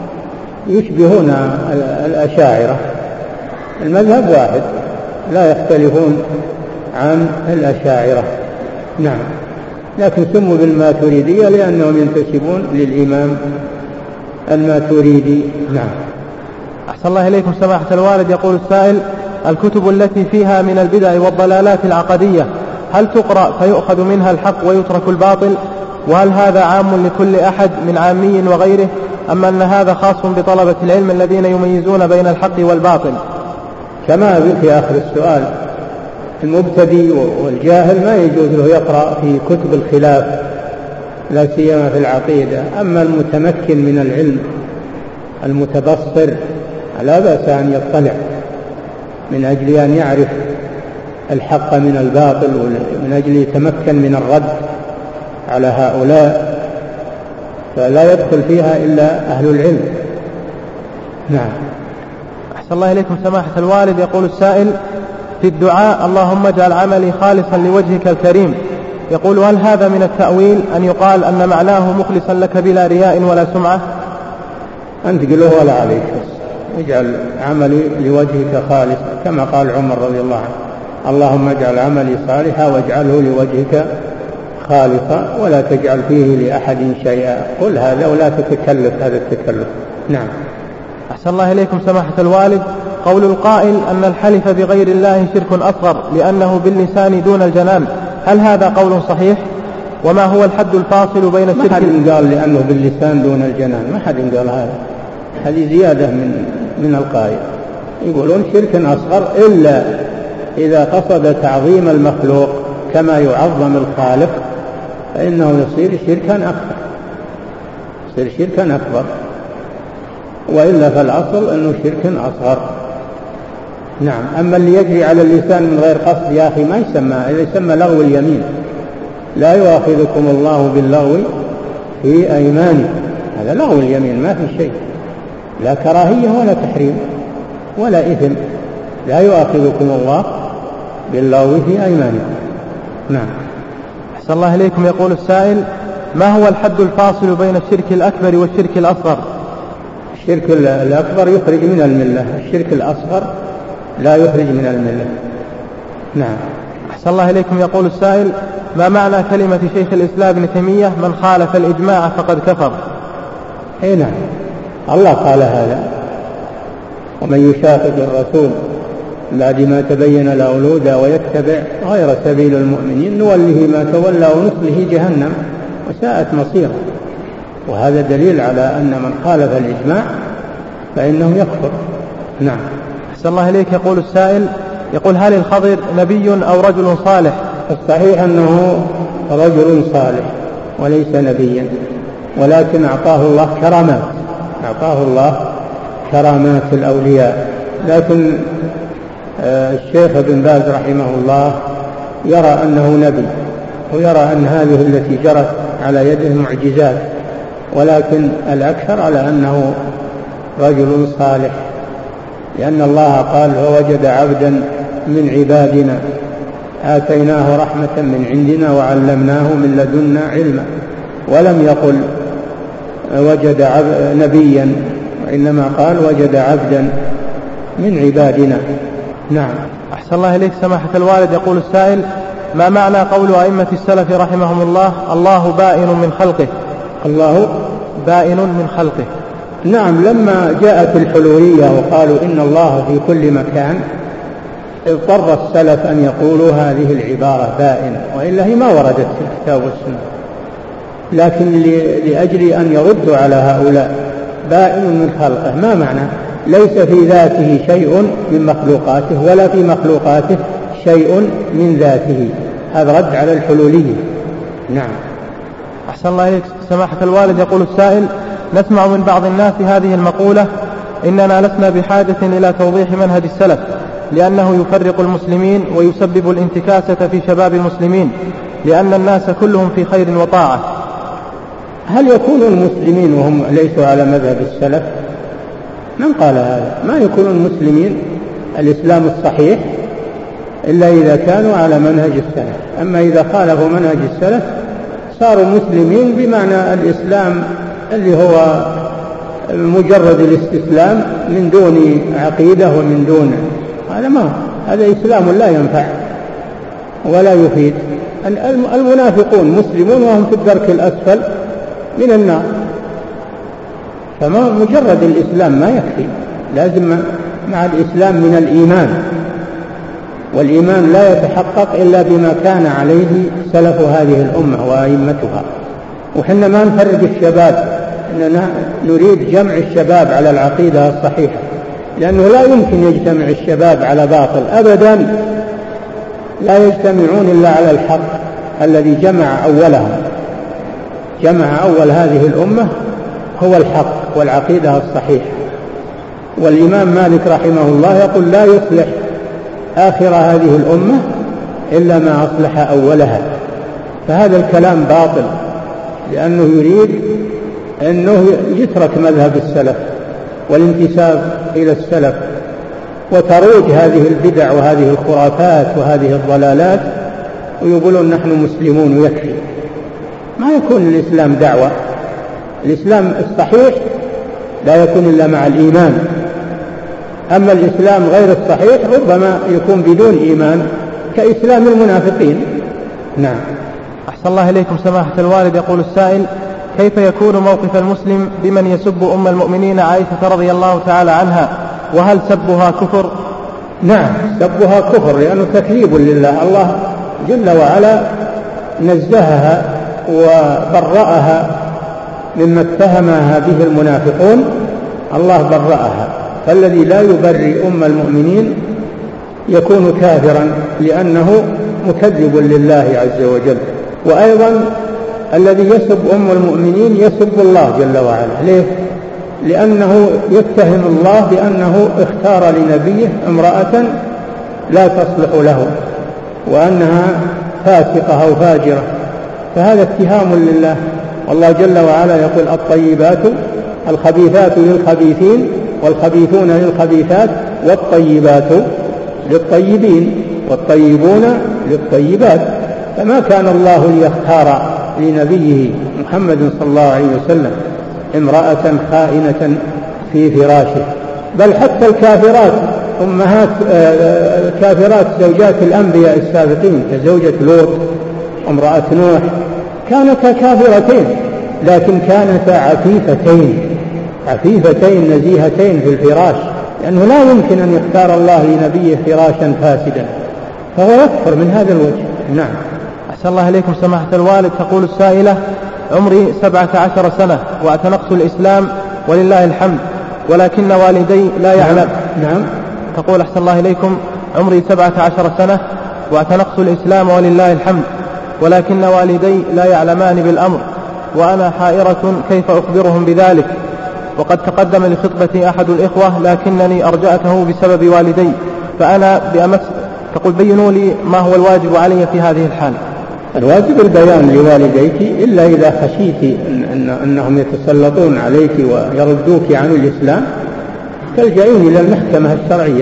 يشبهون الأشاعرة. المذهب واحد، لا يختلفون عن الأشاعرة. نعم، لكن سموا بالماتريدية لأنهم ينتسبون للإمام الماتريدي. نعم. أحسن الله إليكم سماحة الوالد. يقول السائل: الكتب التي فيها من البدع والضلالات العقدية هل تقرأ فيؤخذ منها الحق ويترك الباطل؟ وهل هذا عام لكل أحد من عامي وغيره، أم أن هذا خاص بطلبة العلم الذين يميزون بين الحق والباطل؟ كما في آخر السؤال، المبتدئ والجاهل ما يجوز له يقرأ في كتب الخلاف، لا سيما في العقيدة. أما المتمكن من العلم المتبصر لا بأس أن يطلع من أجل أن يعرف الحق من الباطل، ومن أجل يتمكن من الرد على هؤلاء، فلا يدخل فيها إلا أهل العلم. نعم. أحسن الله إليكم سماحة الوالد. يقول السائل: في الدعاء: اللهم اجعل عملي خالصا لوجهك الكريم. يقول: هل هذا من التأويل أن يقال أن معناه مخلصا لك بلا رياء ولا سمعة؟ أنت قله ولا عليك، اجعل عملي لوجهك خالصا، كما قال عمر رضي الله عنه: اللهم اجعل عملي صالحا واجعله لوجهك خالصا ولا تجعل فيه لأحد شيئا. قل هذا ولا تتكلف هذا التكلف. نعم. أحسن الله إليكم سماحة الوالد. قول القائل أن الحلف بغير الله شرك أصغر لأنه باللسان دون الجنان، هل هذا قول صحيح؟ وما هو الحد الفاصل بين الشرك؟ ما حد قال لأنه باللسان دون الجنان، ما حد قال هذا، هذه زيادة من من القائل. يقولون شرك أصغر إلا إذا قصد تعظيم المخلوق كما يعظم الخالق، فإنه يصير شركا أكبر، يصير شركا أكبر، وإلا فالأصل أنه شرك أصغر. نعم. أما اللي يجري على اللسان من غير قصد يا أخي ما يسمى، إذا يسمى لغو اليمين. لا يؤاخذكم الله باللغو في أيمانكم، هذا لغو اليمين، ما في شيء، لا كراهية ولا تحريم ولا إثم. لا يؤاخذكم الله باللغو في أيمانكم. نعم. أحسن الله إليكم. يقول السائل: ما هو الحد الفاصل بين الشرك الأكبر والشرك الأصغر؟ الشرك الأكبر يخرج من الملة، الشرك الأصغر لا يخرج من الملة. نعم. أحسن الله إليكم. يقول السائل: ما معنى كلمة شيخ الإسلام ابن تيمية: من خالف الإجماع فقد كفر؟ أي نعم، الله قال هذا: ومن يشاقق الرسول بعد ما تبين له الهدى ويتبع غير سبيل المؤمنين نوله ما تولى ونصله جهنم وساءت مصيره. وهذا دليل على أن من خالف الإجماع فإنه يكفر. نعم. أحسن الله إليك. يقول السائل، يقول هل الخضر نبي أو رجل صالح؟ الصحيح أنه رجل صالح وليس نبيا، ولكن أعطاه الله كرامات، أعطاه الله كرامات الأولياء. لكن الشيخ ابن باز رحمه الله يرى أنه نبي، ويرى أن هذه التي جرت على يده معجزات، ولكن الأكثر على أنه رجل صالح، لأن الله قال ووجد عبدا من عبادنا آتيناه رحمة من عندنا وعلمناه من لدنا علما، ولم يقل وجد نبيا، وإنما قال وجد عبدا من عبادنا. نعم. أحسن الله إليك سماحة الوالد. يقول السائل، ما معنى قول أئمة السلف رحمهم الله الله بائن من خلقه؟ الله بائن من خلقه. نعم، لما جاءت الحلولية وقالوا إن الله في كل مكان اضطر السلف أن يقولوا هذه العبارة بائن، وإلا هي ما وردت في الكتاب والسنة، لكن لأجل أن يردوا على هؤلاء بائن من خلقه، ما معنى؟ ليس في ذاته شيء من مخلوقاته ولا في مخلوقاته شيء من ذاته. هذا رد على الحلولية. نعم. أحسن الله إليك سماحة الوالد. يقول السائل، نسمع من بعض الناس هذه المقولة إننا لسنا بحاجة إلى توضيح منهج السلف لأنه يفرق المسلمين ويسبب الانتكاسة في شباب المسلمين، لأن الناس كلهم في خير وطاعة. هل يكون المسلمين وهم ليسوا على مذهب السلف؟ من قال هذا؟ ما يكون المسلمين الإسلام الصحيح إلا إذا كانوا على منهج السلف. أما إذا خالفوا منهج السلف صاروا مسلمين بمعنى الإسلام اللي هو مجرد الاستسلام من دون عقيدة ومن دون هذا، ما هذا إسلام لا ينفع ولا يفيد. المنافقون مسلمون وهم في الدرك الأسفل من النار، فما مجرد الإسلام ما يكفي، لازم مع الإسلام من الإيمان، والإيمان لا يتحقق إلا بما كان عليه سلف هذه الأمة وأئمتها. وحنا ما نفرق الشباب، إننا نريد جمع الشباب على العقيدة الصحيحة، لأنه لا يمكن يجتمع الشباب على باطل أبدا، لا يجتمعون إلا على الحق الذي جمع أولهم، جمع أول هذه الأمة هو الحق والعقيدة الصحيحة. والإمام مالك رحمه الله يقول لا يصلح آخر هذه الأمة إلا ما أصلح أولها، فهذا الكلام باطل، لأنه يريد أنه يترك مذهب السلف والانتساب إلى السلف، وتروج هذه البدع وهذه الخرافات وهذه الضلالات، ويقولون نحن مسلمون ويكفي. ما يكون الإسلام دعوة، الإسلام الصحيح لا يكون إلا مع الإيمان، أما الإسلام غير الصحيح ربما يكون بدون إيمان كإسلام المنافقين. نعم. أحسن الله إليكم سماحة الوالد. يقول السائل، كيف يكون موقف المسلم بمن يسب أم المؤمنين عائشة رضي الله تعالى عنها، وهل سبها كفر؟ نعم، سبها كفر، لأنه تكذيب لله. الله جل وعلا نزهها وبرأها مما اتهمها به المنافقون، الله برأها، فالذي لا يبرئ أم المؤمنين يكون كافرا لأنه مكذب لله عز وجل. وأيضا الذي يسب أم المؤمنين يسب الله جل وعلا. ليه؟ لأنه يتهم الله بأنه اختار لنبيه امرأة لا تصلح له، وأنها فاسقة أو فاجرة، فهذا اتهام لله. والله جل وعلا يقول الطيبات الخبيثات للخبيثين والخبيثون للخبيثات والطيبات للطيبين والطيبون للطيبات. فما كان الله ليختار لنبيه محمد صلى الله عليه وسلم امرأة خائنة في فراشه، بل حتى الكافرات أمهات الكافرات زوجات الأنبياء السابقين كزوجة لوط وامرأة نوح كانتا كافرتين، لكن كانتا عفيفتين عفيفتين نزيهتين في الفراش، لأنه لا يمكن أن يختار الله لنبيه فراشا فاسدا، فهو يكفر من هذا الوجه. نعم. أحسن الله إليكم سماحة الوالد. تقول السائلة، عمري سبعة عشر سنة وأتنقت الإسلام ولله الحمد، ولكن والدي لا يعلم. نعم. تقول أحسن الله إليكم، عمري سبعة عشر سنة واعتنقت الإسلام ولله الحمد، ولكن والدي لا يعلمان بالأمر وأنا حائرة كيف أخبرهم بذلك، وقد تقدم لخطبتي أحد الإخوة لكنني أرجأته بسبب والدي، فأنا بأمس تقول بينوا لي ما هو الواجب علي في هذه الحال. الواجب البيان لوالديك إلا إذا خشيت إن إن أنهم يتسلطون عليك ويردوك عن الإسلام تلجئين إلى المحكمة الشرعية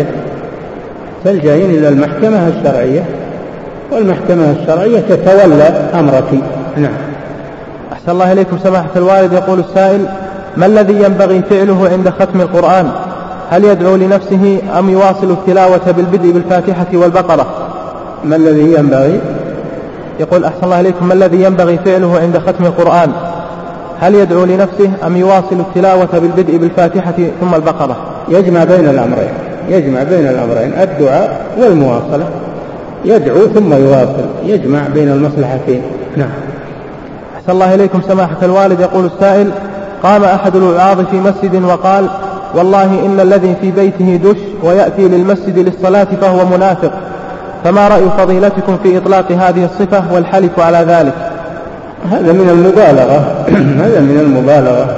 تلجئين إلى المحكمة الشرعية والمحكمة الشرعية تتولى أمرك. نعم. أحسن الله إليكم سماحة الوالد، يقول السائل: ما الذي ينبغي فعله عند ختم القرآن؟ هل يدعو لنفسه أم يواصل التلاوة بالبدء بالفاتحة والبقرة؟ ما الذي ينبغي؟ يقول أحسن الله إليكم: ما الذي ينبغي فعله عند ختم القرآن؟ هل يدعو لنفسه أم يواصل التلاوة بالبدء بالفاتحة ثم البقرة؟ يجمع بين الأمرين يجمع بين الأمرين الدعاء والمواصلة، يدعو ثم يواصل، يجمع بين المصلحتين. نعم. أحسن الله إليكم سماحة الوالد، يقول السائل: قام أحد الوعاظ في مسجد وقال: والله إن الذي في بيته دش ويأتي للمسجد للصلاة فهو منافق، فما رأي فضيلتكم في إطلاق هذه الصفة والحلف على ذلك؟ هذا من المبالغة هذا من المبالغة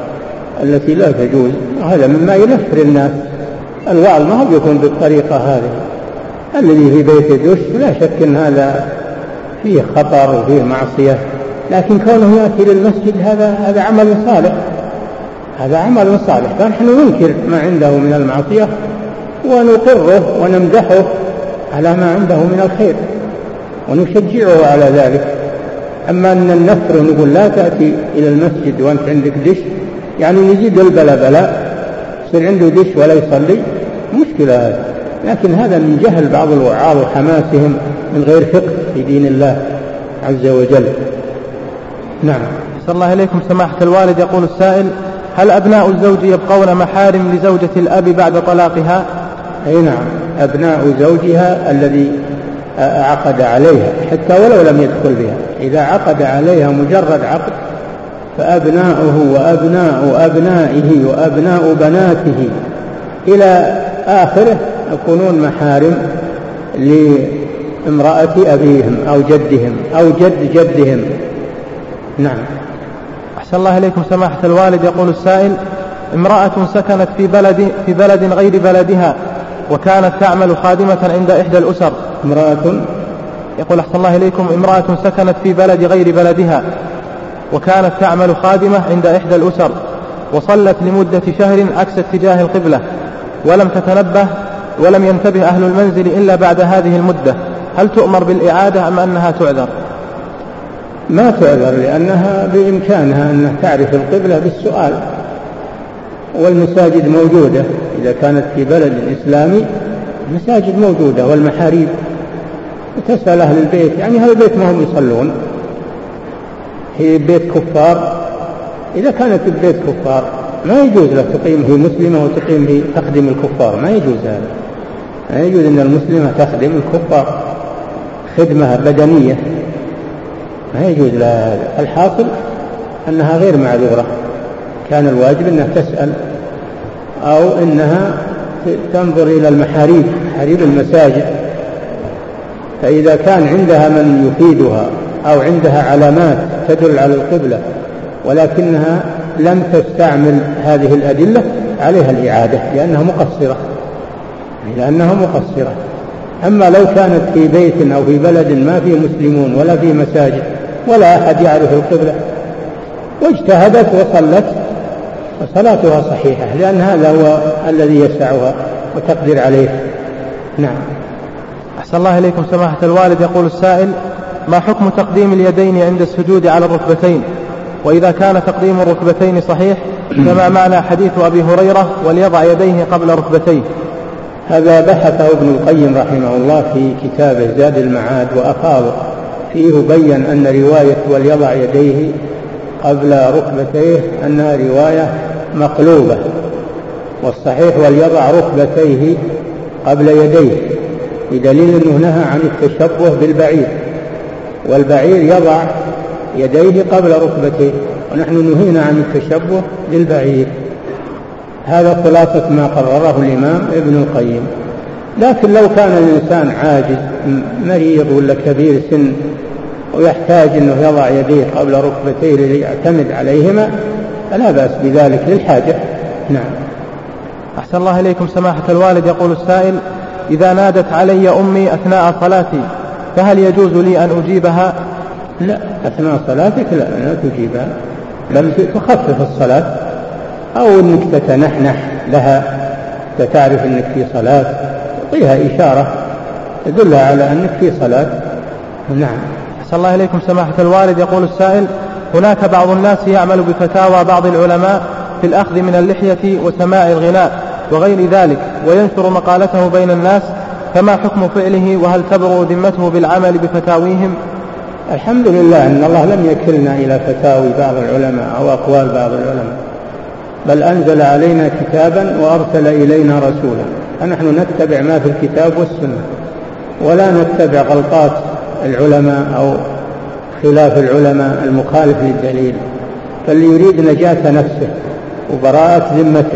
التي لا تجوز، هذا مما ينفر الناس. الوعظ ما هو يكون بالطريقة هذه. الذي في بيته دش لا شك أن هذا فيه خطر وفيه معصية، لكن كونه يأتي للمسجد هذا هذا عمل صالح هذا عمل صالح فنحن ننكر ما عنده من المعصية ونقره ونمدحه على ما عنده من الخير ونشجعه على ذلك. أما أن النفر ونقول لا تأتي إلى المسجد وأنت عندك دش، يعني نزيد البلا بلاء، يصير عنده دش ولا يصلي، مشكلة هذا. لكن هذا من جهل بعض الوعاظ وحماسهم من غير فقه في دين الله عز وجل. نعم. أحسن الله إليكم سماحة الوالد، يقول السائل: هل أبناء الزوج يبقون محارم لزوجة الأب بعد طلاقها؟ أي نعم، أبناء زوجها الذي عقد عليها حتى ولو لم يدخل بها، إذا عقد عليها مجرد عقد فأبناؤه وأبناء أبنائه وأبناء بناته إلى آخره يكونون محارم لامرأة أبيهم أو جدهم أو جد جدهم. نعم. أحسن الله إليكم سماحة الوالد، يقول السائل: امرأة سكنت في بلد في بلد غير بلدها وكانت تعمل خادمة عند إحدى الأسر. امرأة يقول أحسن الله إليكم: امرأة سكنت في بلد غير بلدها وكانت تعمل خادمة عند إحدى الأسر، وصلت لمدة شهر عكس اتجاه القبلة، ولم تتنبه ولم ينتبه أهل المنزل إلا بعد هذه المدة، هل تؤمر بالإعادة أم أنها تعذر؟ ما تعذر، لأنها بإمكانها أن تعرف القبلة بالسؤال، والمساجد موجودة إذا كانت في بلد إسلامي، المساجد موجودة والمحاريب، وتسأل أهل البيت، يعني أهل البيت ما هم يصلون، هي بيت كفار، إذا كانت البيت كفار ما يجوز لك تقيم هي مسلمة وتقيم هي تخدم الكفار، ما يجوز هذا، ما يجوز أن المسلمة تخدم الكفار خدمة بدنية، ما يجوز لها. الحاصل أنها غير معذورة، كان الواجب أنها تسأل أو أنها تنظر إلى المحاريب، محاريب المساجد، فإذا كان عندها من يفيدها أو عندها علامات تدل على القبلة ولكنها لم تستعمل هذه الأدلة عليها الإعادة لأنها مقصرة لأنها مقصرة. أما لو كانت في بيت أو في بلد ما فيه مسلمون ولا فيه مساجد ولا أحد يعرف القبلة واجتهدت وصلت فصلاتها صحيحة، لأن هذا هو الذي يسعها وتقدر عليه. نعم. أحسن الله إليكم سماحة الوالد، يقول السائل: ما حكم تقديم اليدين عند السجود على الركبتين؟ وإذا كان تقديم الركبتين صحيح فما معنى حديث أبي هريرة وليضع يديه قبل ركبتيه؟ هذا بحثه ابن القيم رحمه الله في كتابه زاد المعاد وأفاض فيه، بين أن رواية وليضع يديه قبل ركبتيه أنها رواية مقلوبة، والصحيح وليضع ركبتيه قبل يديه، بدليل أنه نهى عن التشبه بالبعير، والبعير يضع يديه قبل ركبتيه، ونحن نهينا عن التشبه بالبعير. هذا خلاصة ما قرره الإمام ابن القيم. لكن لو كان الإنسان عاجز مريض ولا كبير سن ويحتاج أنه يضع يديه قبل ركبتيه ليعتمد عليهما فلا بأس بذلك للحاجة. نعم. أحسن الله إليكم سماحة الوالد. يقول السائل: إذا نادت علي أمي أثناء صلاتي فهل يجوز لي أن أجيبها؟ لا، أثناء صلاتك لا, لا تجيبها، بل تخفف الصلاة، أو أنك تتنحنح لها فتعرف أنك في صلاة، تعطيها إشارة تدلها على أنك في صلاة. نعم. أحسن الله إليكم سماحة الوالد. يقول السائل: هناك بعض الناس يعمل بفتاوى بعض العلماء في الأخذ من اللحية وسماع الغناء وغير ذلك وينشر مقالته بين الناس، فما حكم فعله وهل تبرأ ذمته بالعمل بفتاويهم؟ الحمد لله أن الله لم يكلنا إلى فتاوي بعض العلماء أو أقوال بعض العلماء، بل أنزل علينا كتابا وأرسل إلينا رسولا، فنحن نتبع ما في الكتاب والسنة ولا نتبع غلطات العلماء أو خلاف العلماء المخالف للدليل. فاللي يريد نجاة نفسه وبراءة ذمته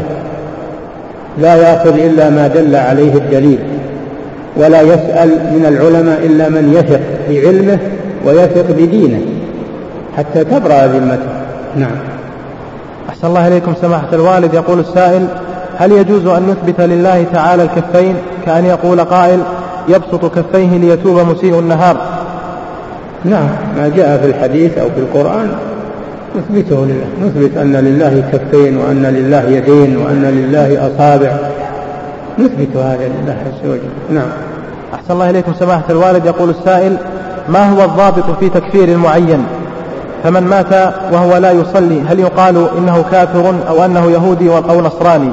لا يأخذ إلا ما دل عليه الدليل، ولا يسأل من العلماء إلا من يثق بعلمه ويثق بدينه حتى تبرأ ذمته. نعم. أحسن الله إليكم سماحة الوالد. يقول السائل: هل يجوز أن نثبت لله تعالى الكفين كأن يقول قائل: يبسط كفيه ليتوب مسيء النهار؟ نعم، ما جاء في الحديث أو في القرآن نثبته لله، نثبت أن لله كفين وأن لله يدين وأن لله أصابع، نثبت هذا لله عز وجل. نعم. أحسن الله إليكم سماحة الوالد. يقول السائل: ما هو الضابط في تكفير المعين؟ فمن مات وهو لا يصلي هل يقال إنه كافر أو أنه يهودي أو نصراني؟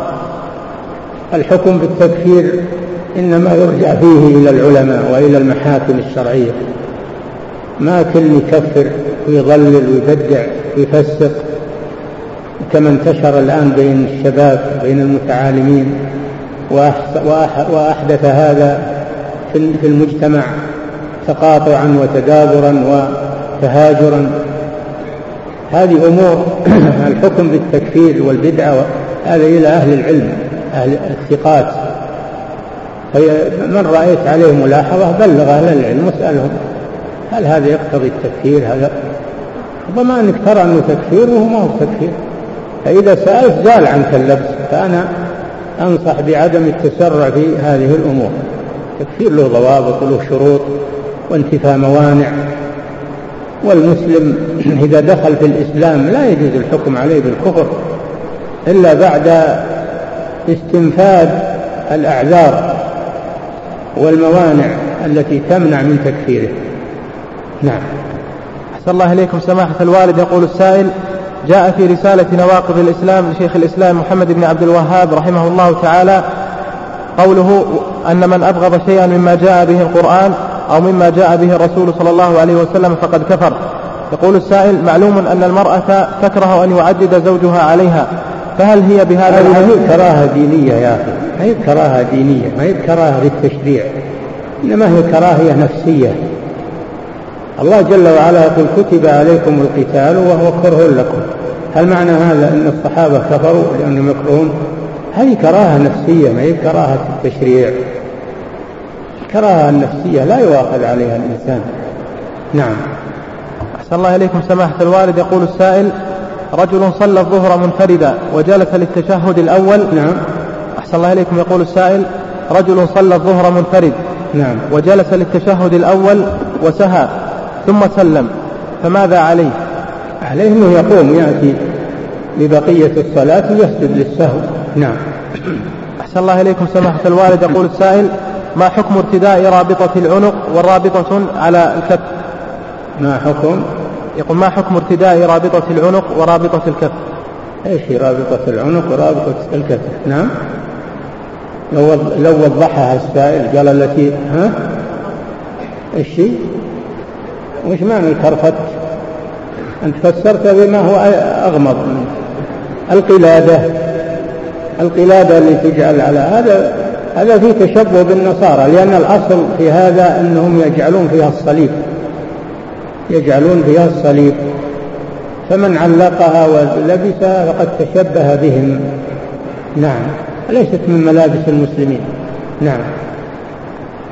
الحكم بالتكفير إنما يرجع فيه إلى العلماء وإلى المحاكم الشرعية، ما كل يكفر ويضلل ويبدع ويفسق كما انتشر الآن بين الشباب بين المتعالمين، وأحدث هذا في المجتمع تقاطعا وتدابرا وتهاجرا. هذه أمور الحكم بالتكفير والبدعة هذا إلى أهل العلم أهل الثقات، من رأيت عليه ملاحظة بلغ أهل العلم واسألهم هل هذا يقتضي التكفير؟ هذا ربما أنك ترى أنه تكفير وهو ما هو تكفير، فإذا سألت زال عنك اللبس. فأنا أنصح بعدم التسرع في هذه الأمور. التكفير له ضوابط وله شروط وانتفاء موانع، والمسلم إذا دخل في الإسلام لا يجوز الحكم عليه بالكفر إلا بعد استنفاذ الأعذار والموانع التي تمنع من تكفيره. نعم. أحسن الله إليكم سماحة الوالد. يقول السائل: جاء في رسالة نواقض الإسلام لشيخ الإسلام محمد بن عبد الوهاب رحمه الله تعالى قوله أن من أبغض شيئا مما جاء به القرآن أو مما جاء به الرسول صلى الله عليه وسلم فقد كفر. يقول السائل: معلوم أن المرأة تكره أن يعدد زوجها عليها، فهل هي بهذا هذه كراهة دينية يا أخي، ما هي كراهة دينية، ما هي كراهة للتشريع، إنما هي كراهية نفسية. الله جل وعلا يقول: كتب عليكم القتال وهو كره لكم. هل معنى هذا أن الصحابة كفروا لأنهم يكرهون؟ هذه كراهة نفسية، ما هي كراهة التشريع. الكراهة النفسية لا يؤاخذ عليها الإنسان. نعم. أحسن الله إليكم سماحة الوالد. يقول السائل: رجل صلى الظهر منفردا وجلس للتشهد الأول. نعم. أحسن الله إليكم. يقول السائل: رجل صلى الظهر منفرد. نعم. وجلس للتشهد الأول وسهى ثم سلم، فماذا عليه؟ عليه أنه يقوم يأتي لبقية الصلاة ويسجد للسهو. نعم. أحسن الله إليكم سماحة الوالد. يقول السائل: ما حكم ارتداء رابطة العنق والرابطة على الكف؟ ما حكم؟ يقول: ما حكم ارتداء رابطة العنق ورابطة الكف؟ ايش رابطة العنق ورابطة الكف؟ نعم. لو لو وضحها السائل قال التي ها ايش وش معنى الكرفت؟ أنت فسرت بما هو أغمض. القلادة القلادة اللي تجعل على هذا هذا فيه تشبه بالنصارى، لأن الأصل في هذا أنهم يجعلون فيها الصليب يجعلون فيها الصليب فمن علقها ولبسها فقد تشبه بهم. نعم. ليست من ملابس المسلمين. نعم.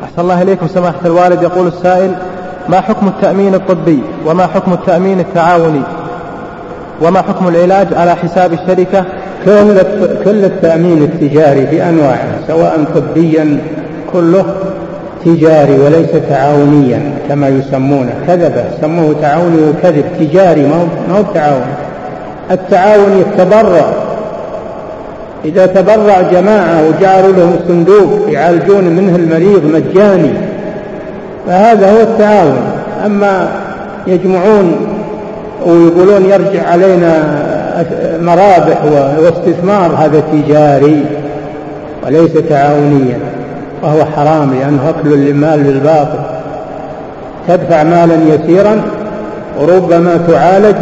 أحسن الله إليكم سماحة الوالد. يقول السائل: ما حكم التأمين الطبي وما حكم التأمين التعاوني وما حكم العلاج على حساب الشركة؟ كل التأمين التجاري بأنواعه سواء طبيا كله تجاري وليس تعاونيا كما يسمونه، كذبه سموه تعاوني وكذب، تجاري ما هو تعاون. التعاون التبرع، إذا تبرع جماعة وجعلوا لهم صندوق يعالجون منه المريض مجاني فهذا هو التعاون. أما يجمعون ويقولون يرجع علينا مرابح واستثمار هذا تجاري وليس تعاونيا، وهو حرام لأنه أكل للمال بالباطل. تدفع مالا يسيرا وربما تعالج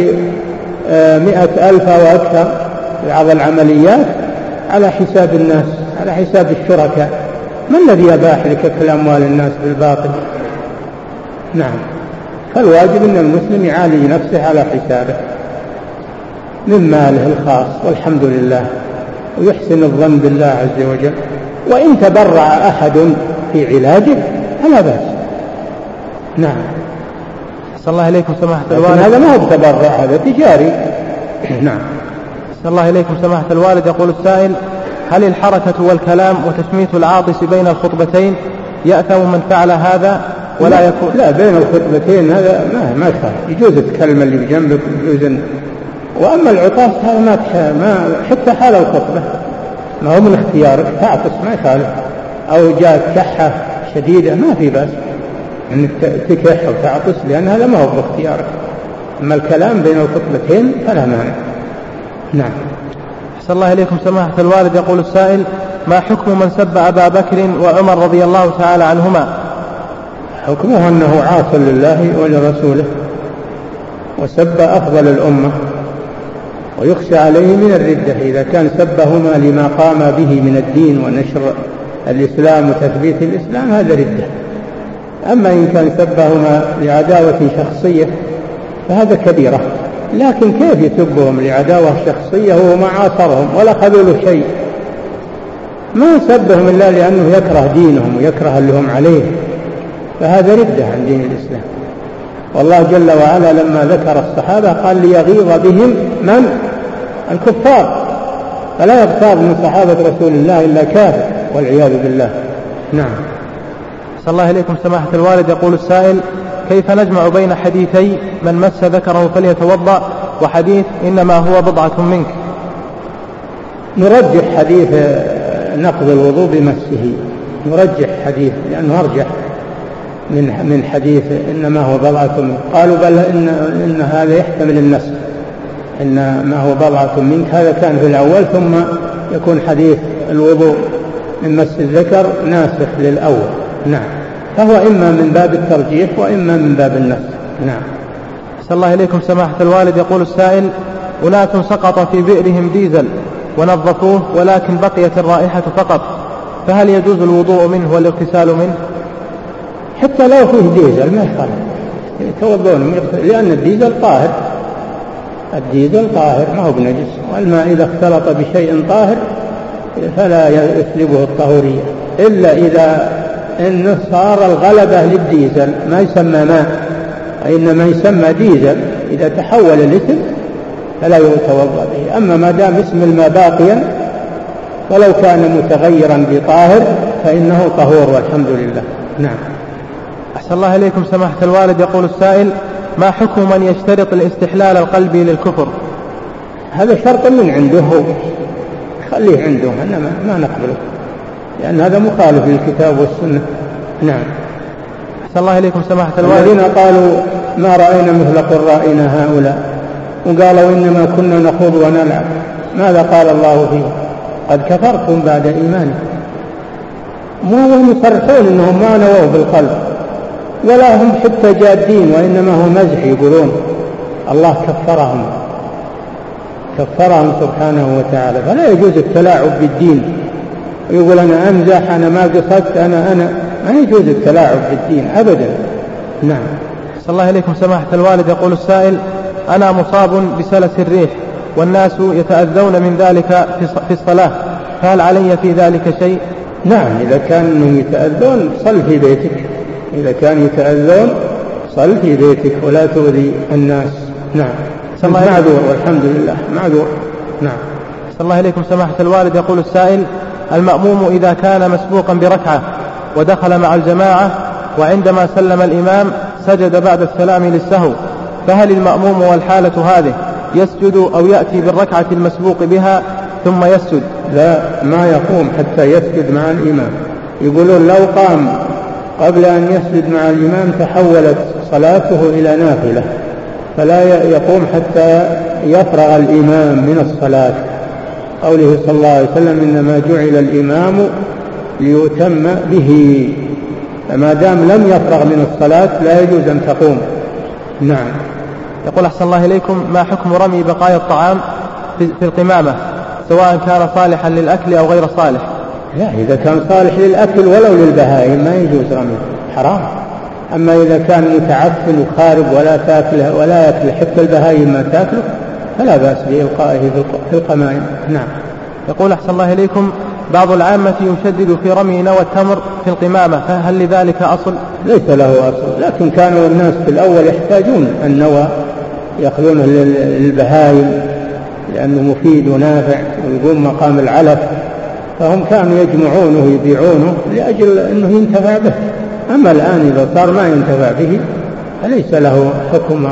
بمئة ألف أو أكثر في بعض العمليات على حساب الناس، على حساب الشركاء. ما الذي يباح لك أكل أموال الناس بالباطل؟ نعم، فالواجب أن المسلم يعالج نفسه على حسابه من ماله الخاص والحمد لله، ويحسن الظن بالله عز وجل. وإن تبرع أحد في علاجه فلا بأس. نعم. أحسن الله إليكم سماحة الوالد. هذا ما هو تبرع، هذا تجاري. نعم. أحسن الله إليكم سماحة الوالد. يقول السائل: هل الحركة والكلام وتشميت العاطس بين الخطبتين يأثم من فعل هذا ولا يكون؟ لا، بين الخطبتين هذا ما ما يخالف، يجوز الكلمة اللي بجنبك يجوز. وأما العطاس هذا ما, ما حتى حال الخطبة ما هو من اختيارك، تعطس ما يخالف، أو جاءت كحة شديدة ما في بأس أنك تكح أو تعطس، لأن هذا ما هو باختيارك. أما الكلام بين الخطبتين فلا مانع. نعم. أحسن الله إليكم سماحة الوالد. يقول السائل: ما حكم من سب أبا بكر وعمر رضي الله تعالى عنهما؟ حكمه أنه عاص لله ولرسوله وسب أفضل الأمة، ويخشى عليه من الردة إذا كان سبهما لما قام به من الدين ونشر الإسلام وتثبيت الإسلام، هذا ردة. أما إن كان سبهما لعداوة شخصية فهذا كبيرة. لكن كيف يسبهم لعداوة شخصية وهو ما عاصرهم ولا خذوا له شيء؟ ما سبهم إلا لأنه يكره دينهم ويكره اللي هم عليه، فهذا ردة عن دين الإسلام. والله جل وعلا لما ذكر الصحابة قال ليغيظ بهم من؟ الكفار، فلا يغتاظ من صحابة رسول الله إلا كافر والعياذ بالله. نعم. صلى الله إليكم سماحة الوالد. يقول السائل: كيف نجمع بين حديثي من مس ذكره فليتوضأ وحديث إنما هو بضعة منك؟ نرجح حديث نقض الوضوء بمسه، نرجح حديث لأنه أرجح من من حديث إنما هو بضعة منك. قالوا بل إن, إن هذا يحتمل النسخ، إن ما هو بضعة منك هذا كان في الأول، ثم يكون حديث الوضوء من مس الذكر ناسخ للأول. نعم، فهو إما من باب الترجيح وإما من باب النسخ. نعم. أحسن الله إليكم سماحة الوالد. يقول السائل: أناس سقط في بئرهم ديزل ونظفوه ولكن بقيت الرائحة فقط، فهل يجوز الوضوء منه والاغتسال منه؟ حتى لو فيه ديزل ما يخالف يتوضون، لأن الديزل طاهر، الديزل طاهر ما هو بنجس، والماء إذا اختلط بشيء طاهر فلا يسلبه الطهورية، إلا إذا إنه صار الغلبة للديزل ما يسمى ماء، إنما يسمى ديزل. إذا تحول الاسم فلا يتوضأ به. أما ما دام اسم الماء باقيا ولو كان متغيرا بطاهر فإنه طهور والحمد لله. نعم. أحسن الله إليكم سماحة الوالد. يقول السائل: ما حكم من يشترط الاستحلال القلبي للكفر؟ هذا شرط من عنده، خليه عنده، إنما ما نقبله، لأن هذا مخالف للكتاب والسنة. نعم. أحسن الله إليكم سماحة الوالد. الذين قالوا ما رأينا مثل قرائنا هؤلاء وقالوا إنما كنا نخوض ونلعب، ماذا قال الله فيه؟ قد كفرتم بعد إيمانكم. وهم يصرحون إنهم ما نووا بالقلب ولا هم حتى جادين، وإنما هو مزح يقولون. الله كفرهم كفرهم سبحانه وتعالى. فلا يجوز التلاعب بالدين ويقول أنا أمزح، أنا ما قصدت، أنا أنا ما يجوز التلاعب بالدين أبدا. نعم. صلى الله عليكم سماحة الوالد. يقول السائل: أنا مصاب بسلس الريح والناس يتأذون من ذلك في الصلاة، فهل علي في ذلك شيء؟ نعم، إذا كانوا يتأذون صل في بيتك، إذا كانوا يتأذون صل في بيتك ولا تؤذي الناس. نعم، معذور والحمد لله معذور. نعم. صلى الله عليكم سماحة الوالد. يقول السائل: المأموم إذا كان مسبوقا بركعة ودخل مع الجماعة وعندما سلم الإمام سجد بعد السلام للسهو، فهل المأموم والحالة هذه يسجد أو يأتي بالركعة المسبوق بها ثم يسجد؟ لا، ما يقوم حتى يسجد مع الإمام. يقولون لو قام قبل أن يسجد مع الإمام تحولت صلاته إلى نافلة، فلا يقوم حتى يفرغ الإمام من الصلاة. قوله صلى الله عليه وسلم: إنما جعل الإمام ليتم به، فما دام لم يفرغ من الصلاة لا يجوز أن تقوم. نعم. يقول: أحسن الله إليكم، ما حكم رمي بقايا الطعام في القمامة سواء كان صالحا للأكل أو غير صالح؟ لا، إذا كان صالح للأكل ولو للبهائم ما يجوز رميه، حرام. أما إذا كان متعفن وخارب ولا تأكله ولا يأكل حتى البهائم ما تأكله فلا بأس بإلقائه في القمائم. نعم. يقول: أحسن الله إليكم، بعض العامة يشدد في رمي نوى التمر في القمامة، فهل لذلك أصل؟ ليس له أصل، لكن كانوا الناس في الأول يحتاجون النوى يأخذونه للبهائم لأنه مفيد ونافع ويقوم مقام العلف، فهم كانوا يجمعونه ويبيعونه لأجل أنه ينتفع به. أما الآن إذا صار ما ينتفع به فليس له حكم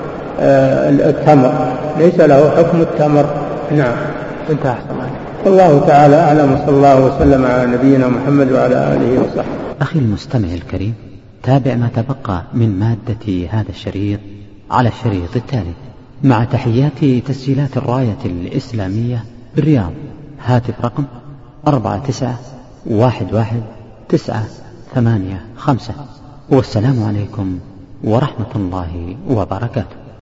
التمر، ليس له حكم التمر. نعم. انتهى. الله تعالى أعلم، وصلى الله وسلم على نبينا محمد وعلى آله وصحبه. أخي المستمع الكريم، تابع ما تبقى من مادة هذا الشريط على الشريط التالي مع تحيات تسجيلات الراية الإسلامية بالرياض. هاتف رقم أربعة تسعة واحد واحد تسعة ثمانية خمسة. والسلام عليكم ورحمة الله وبركاته.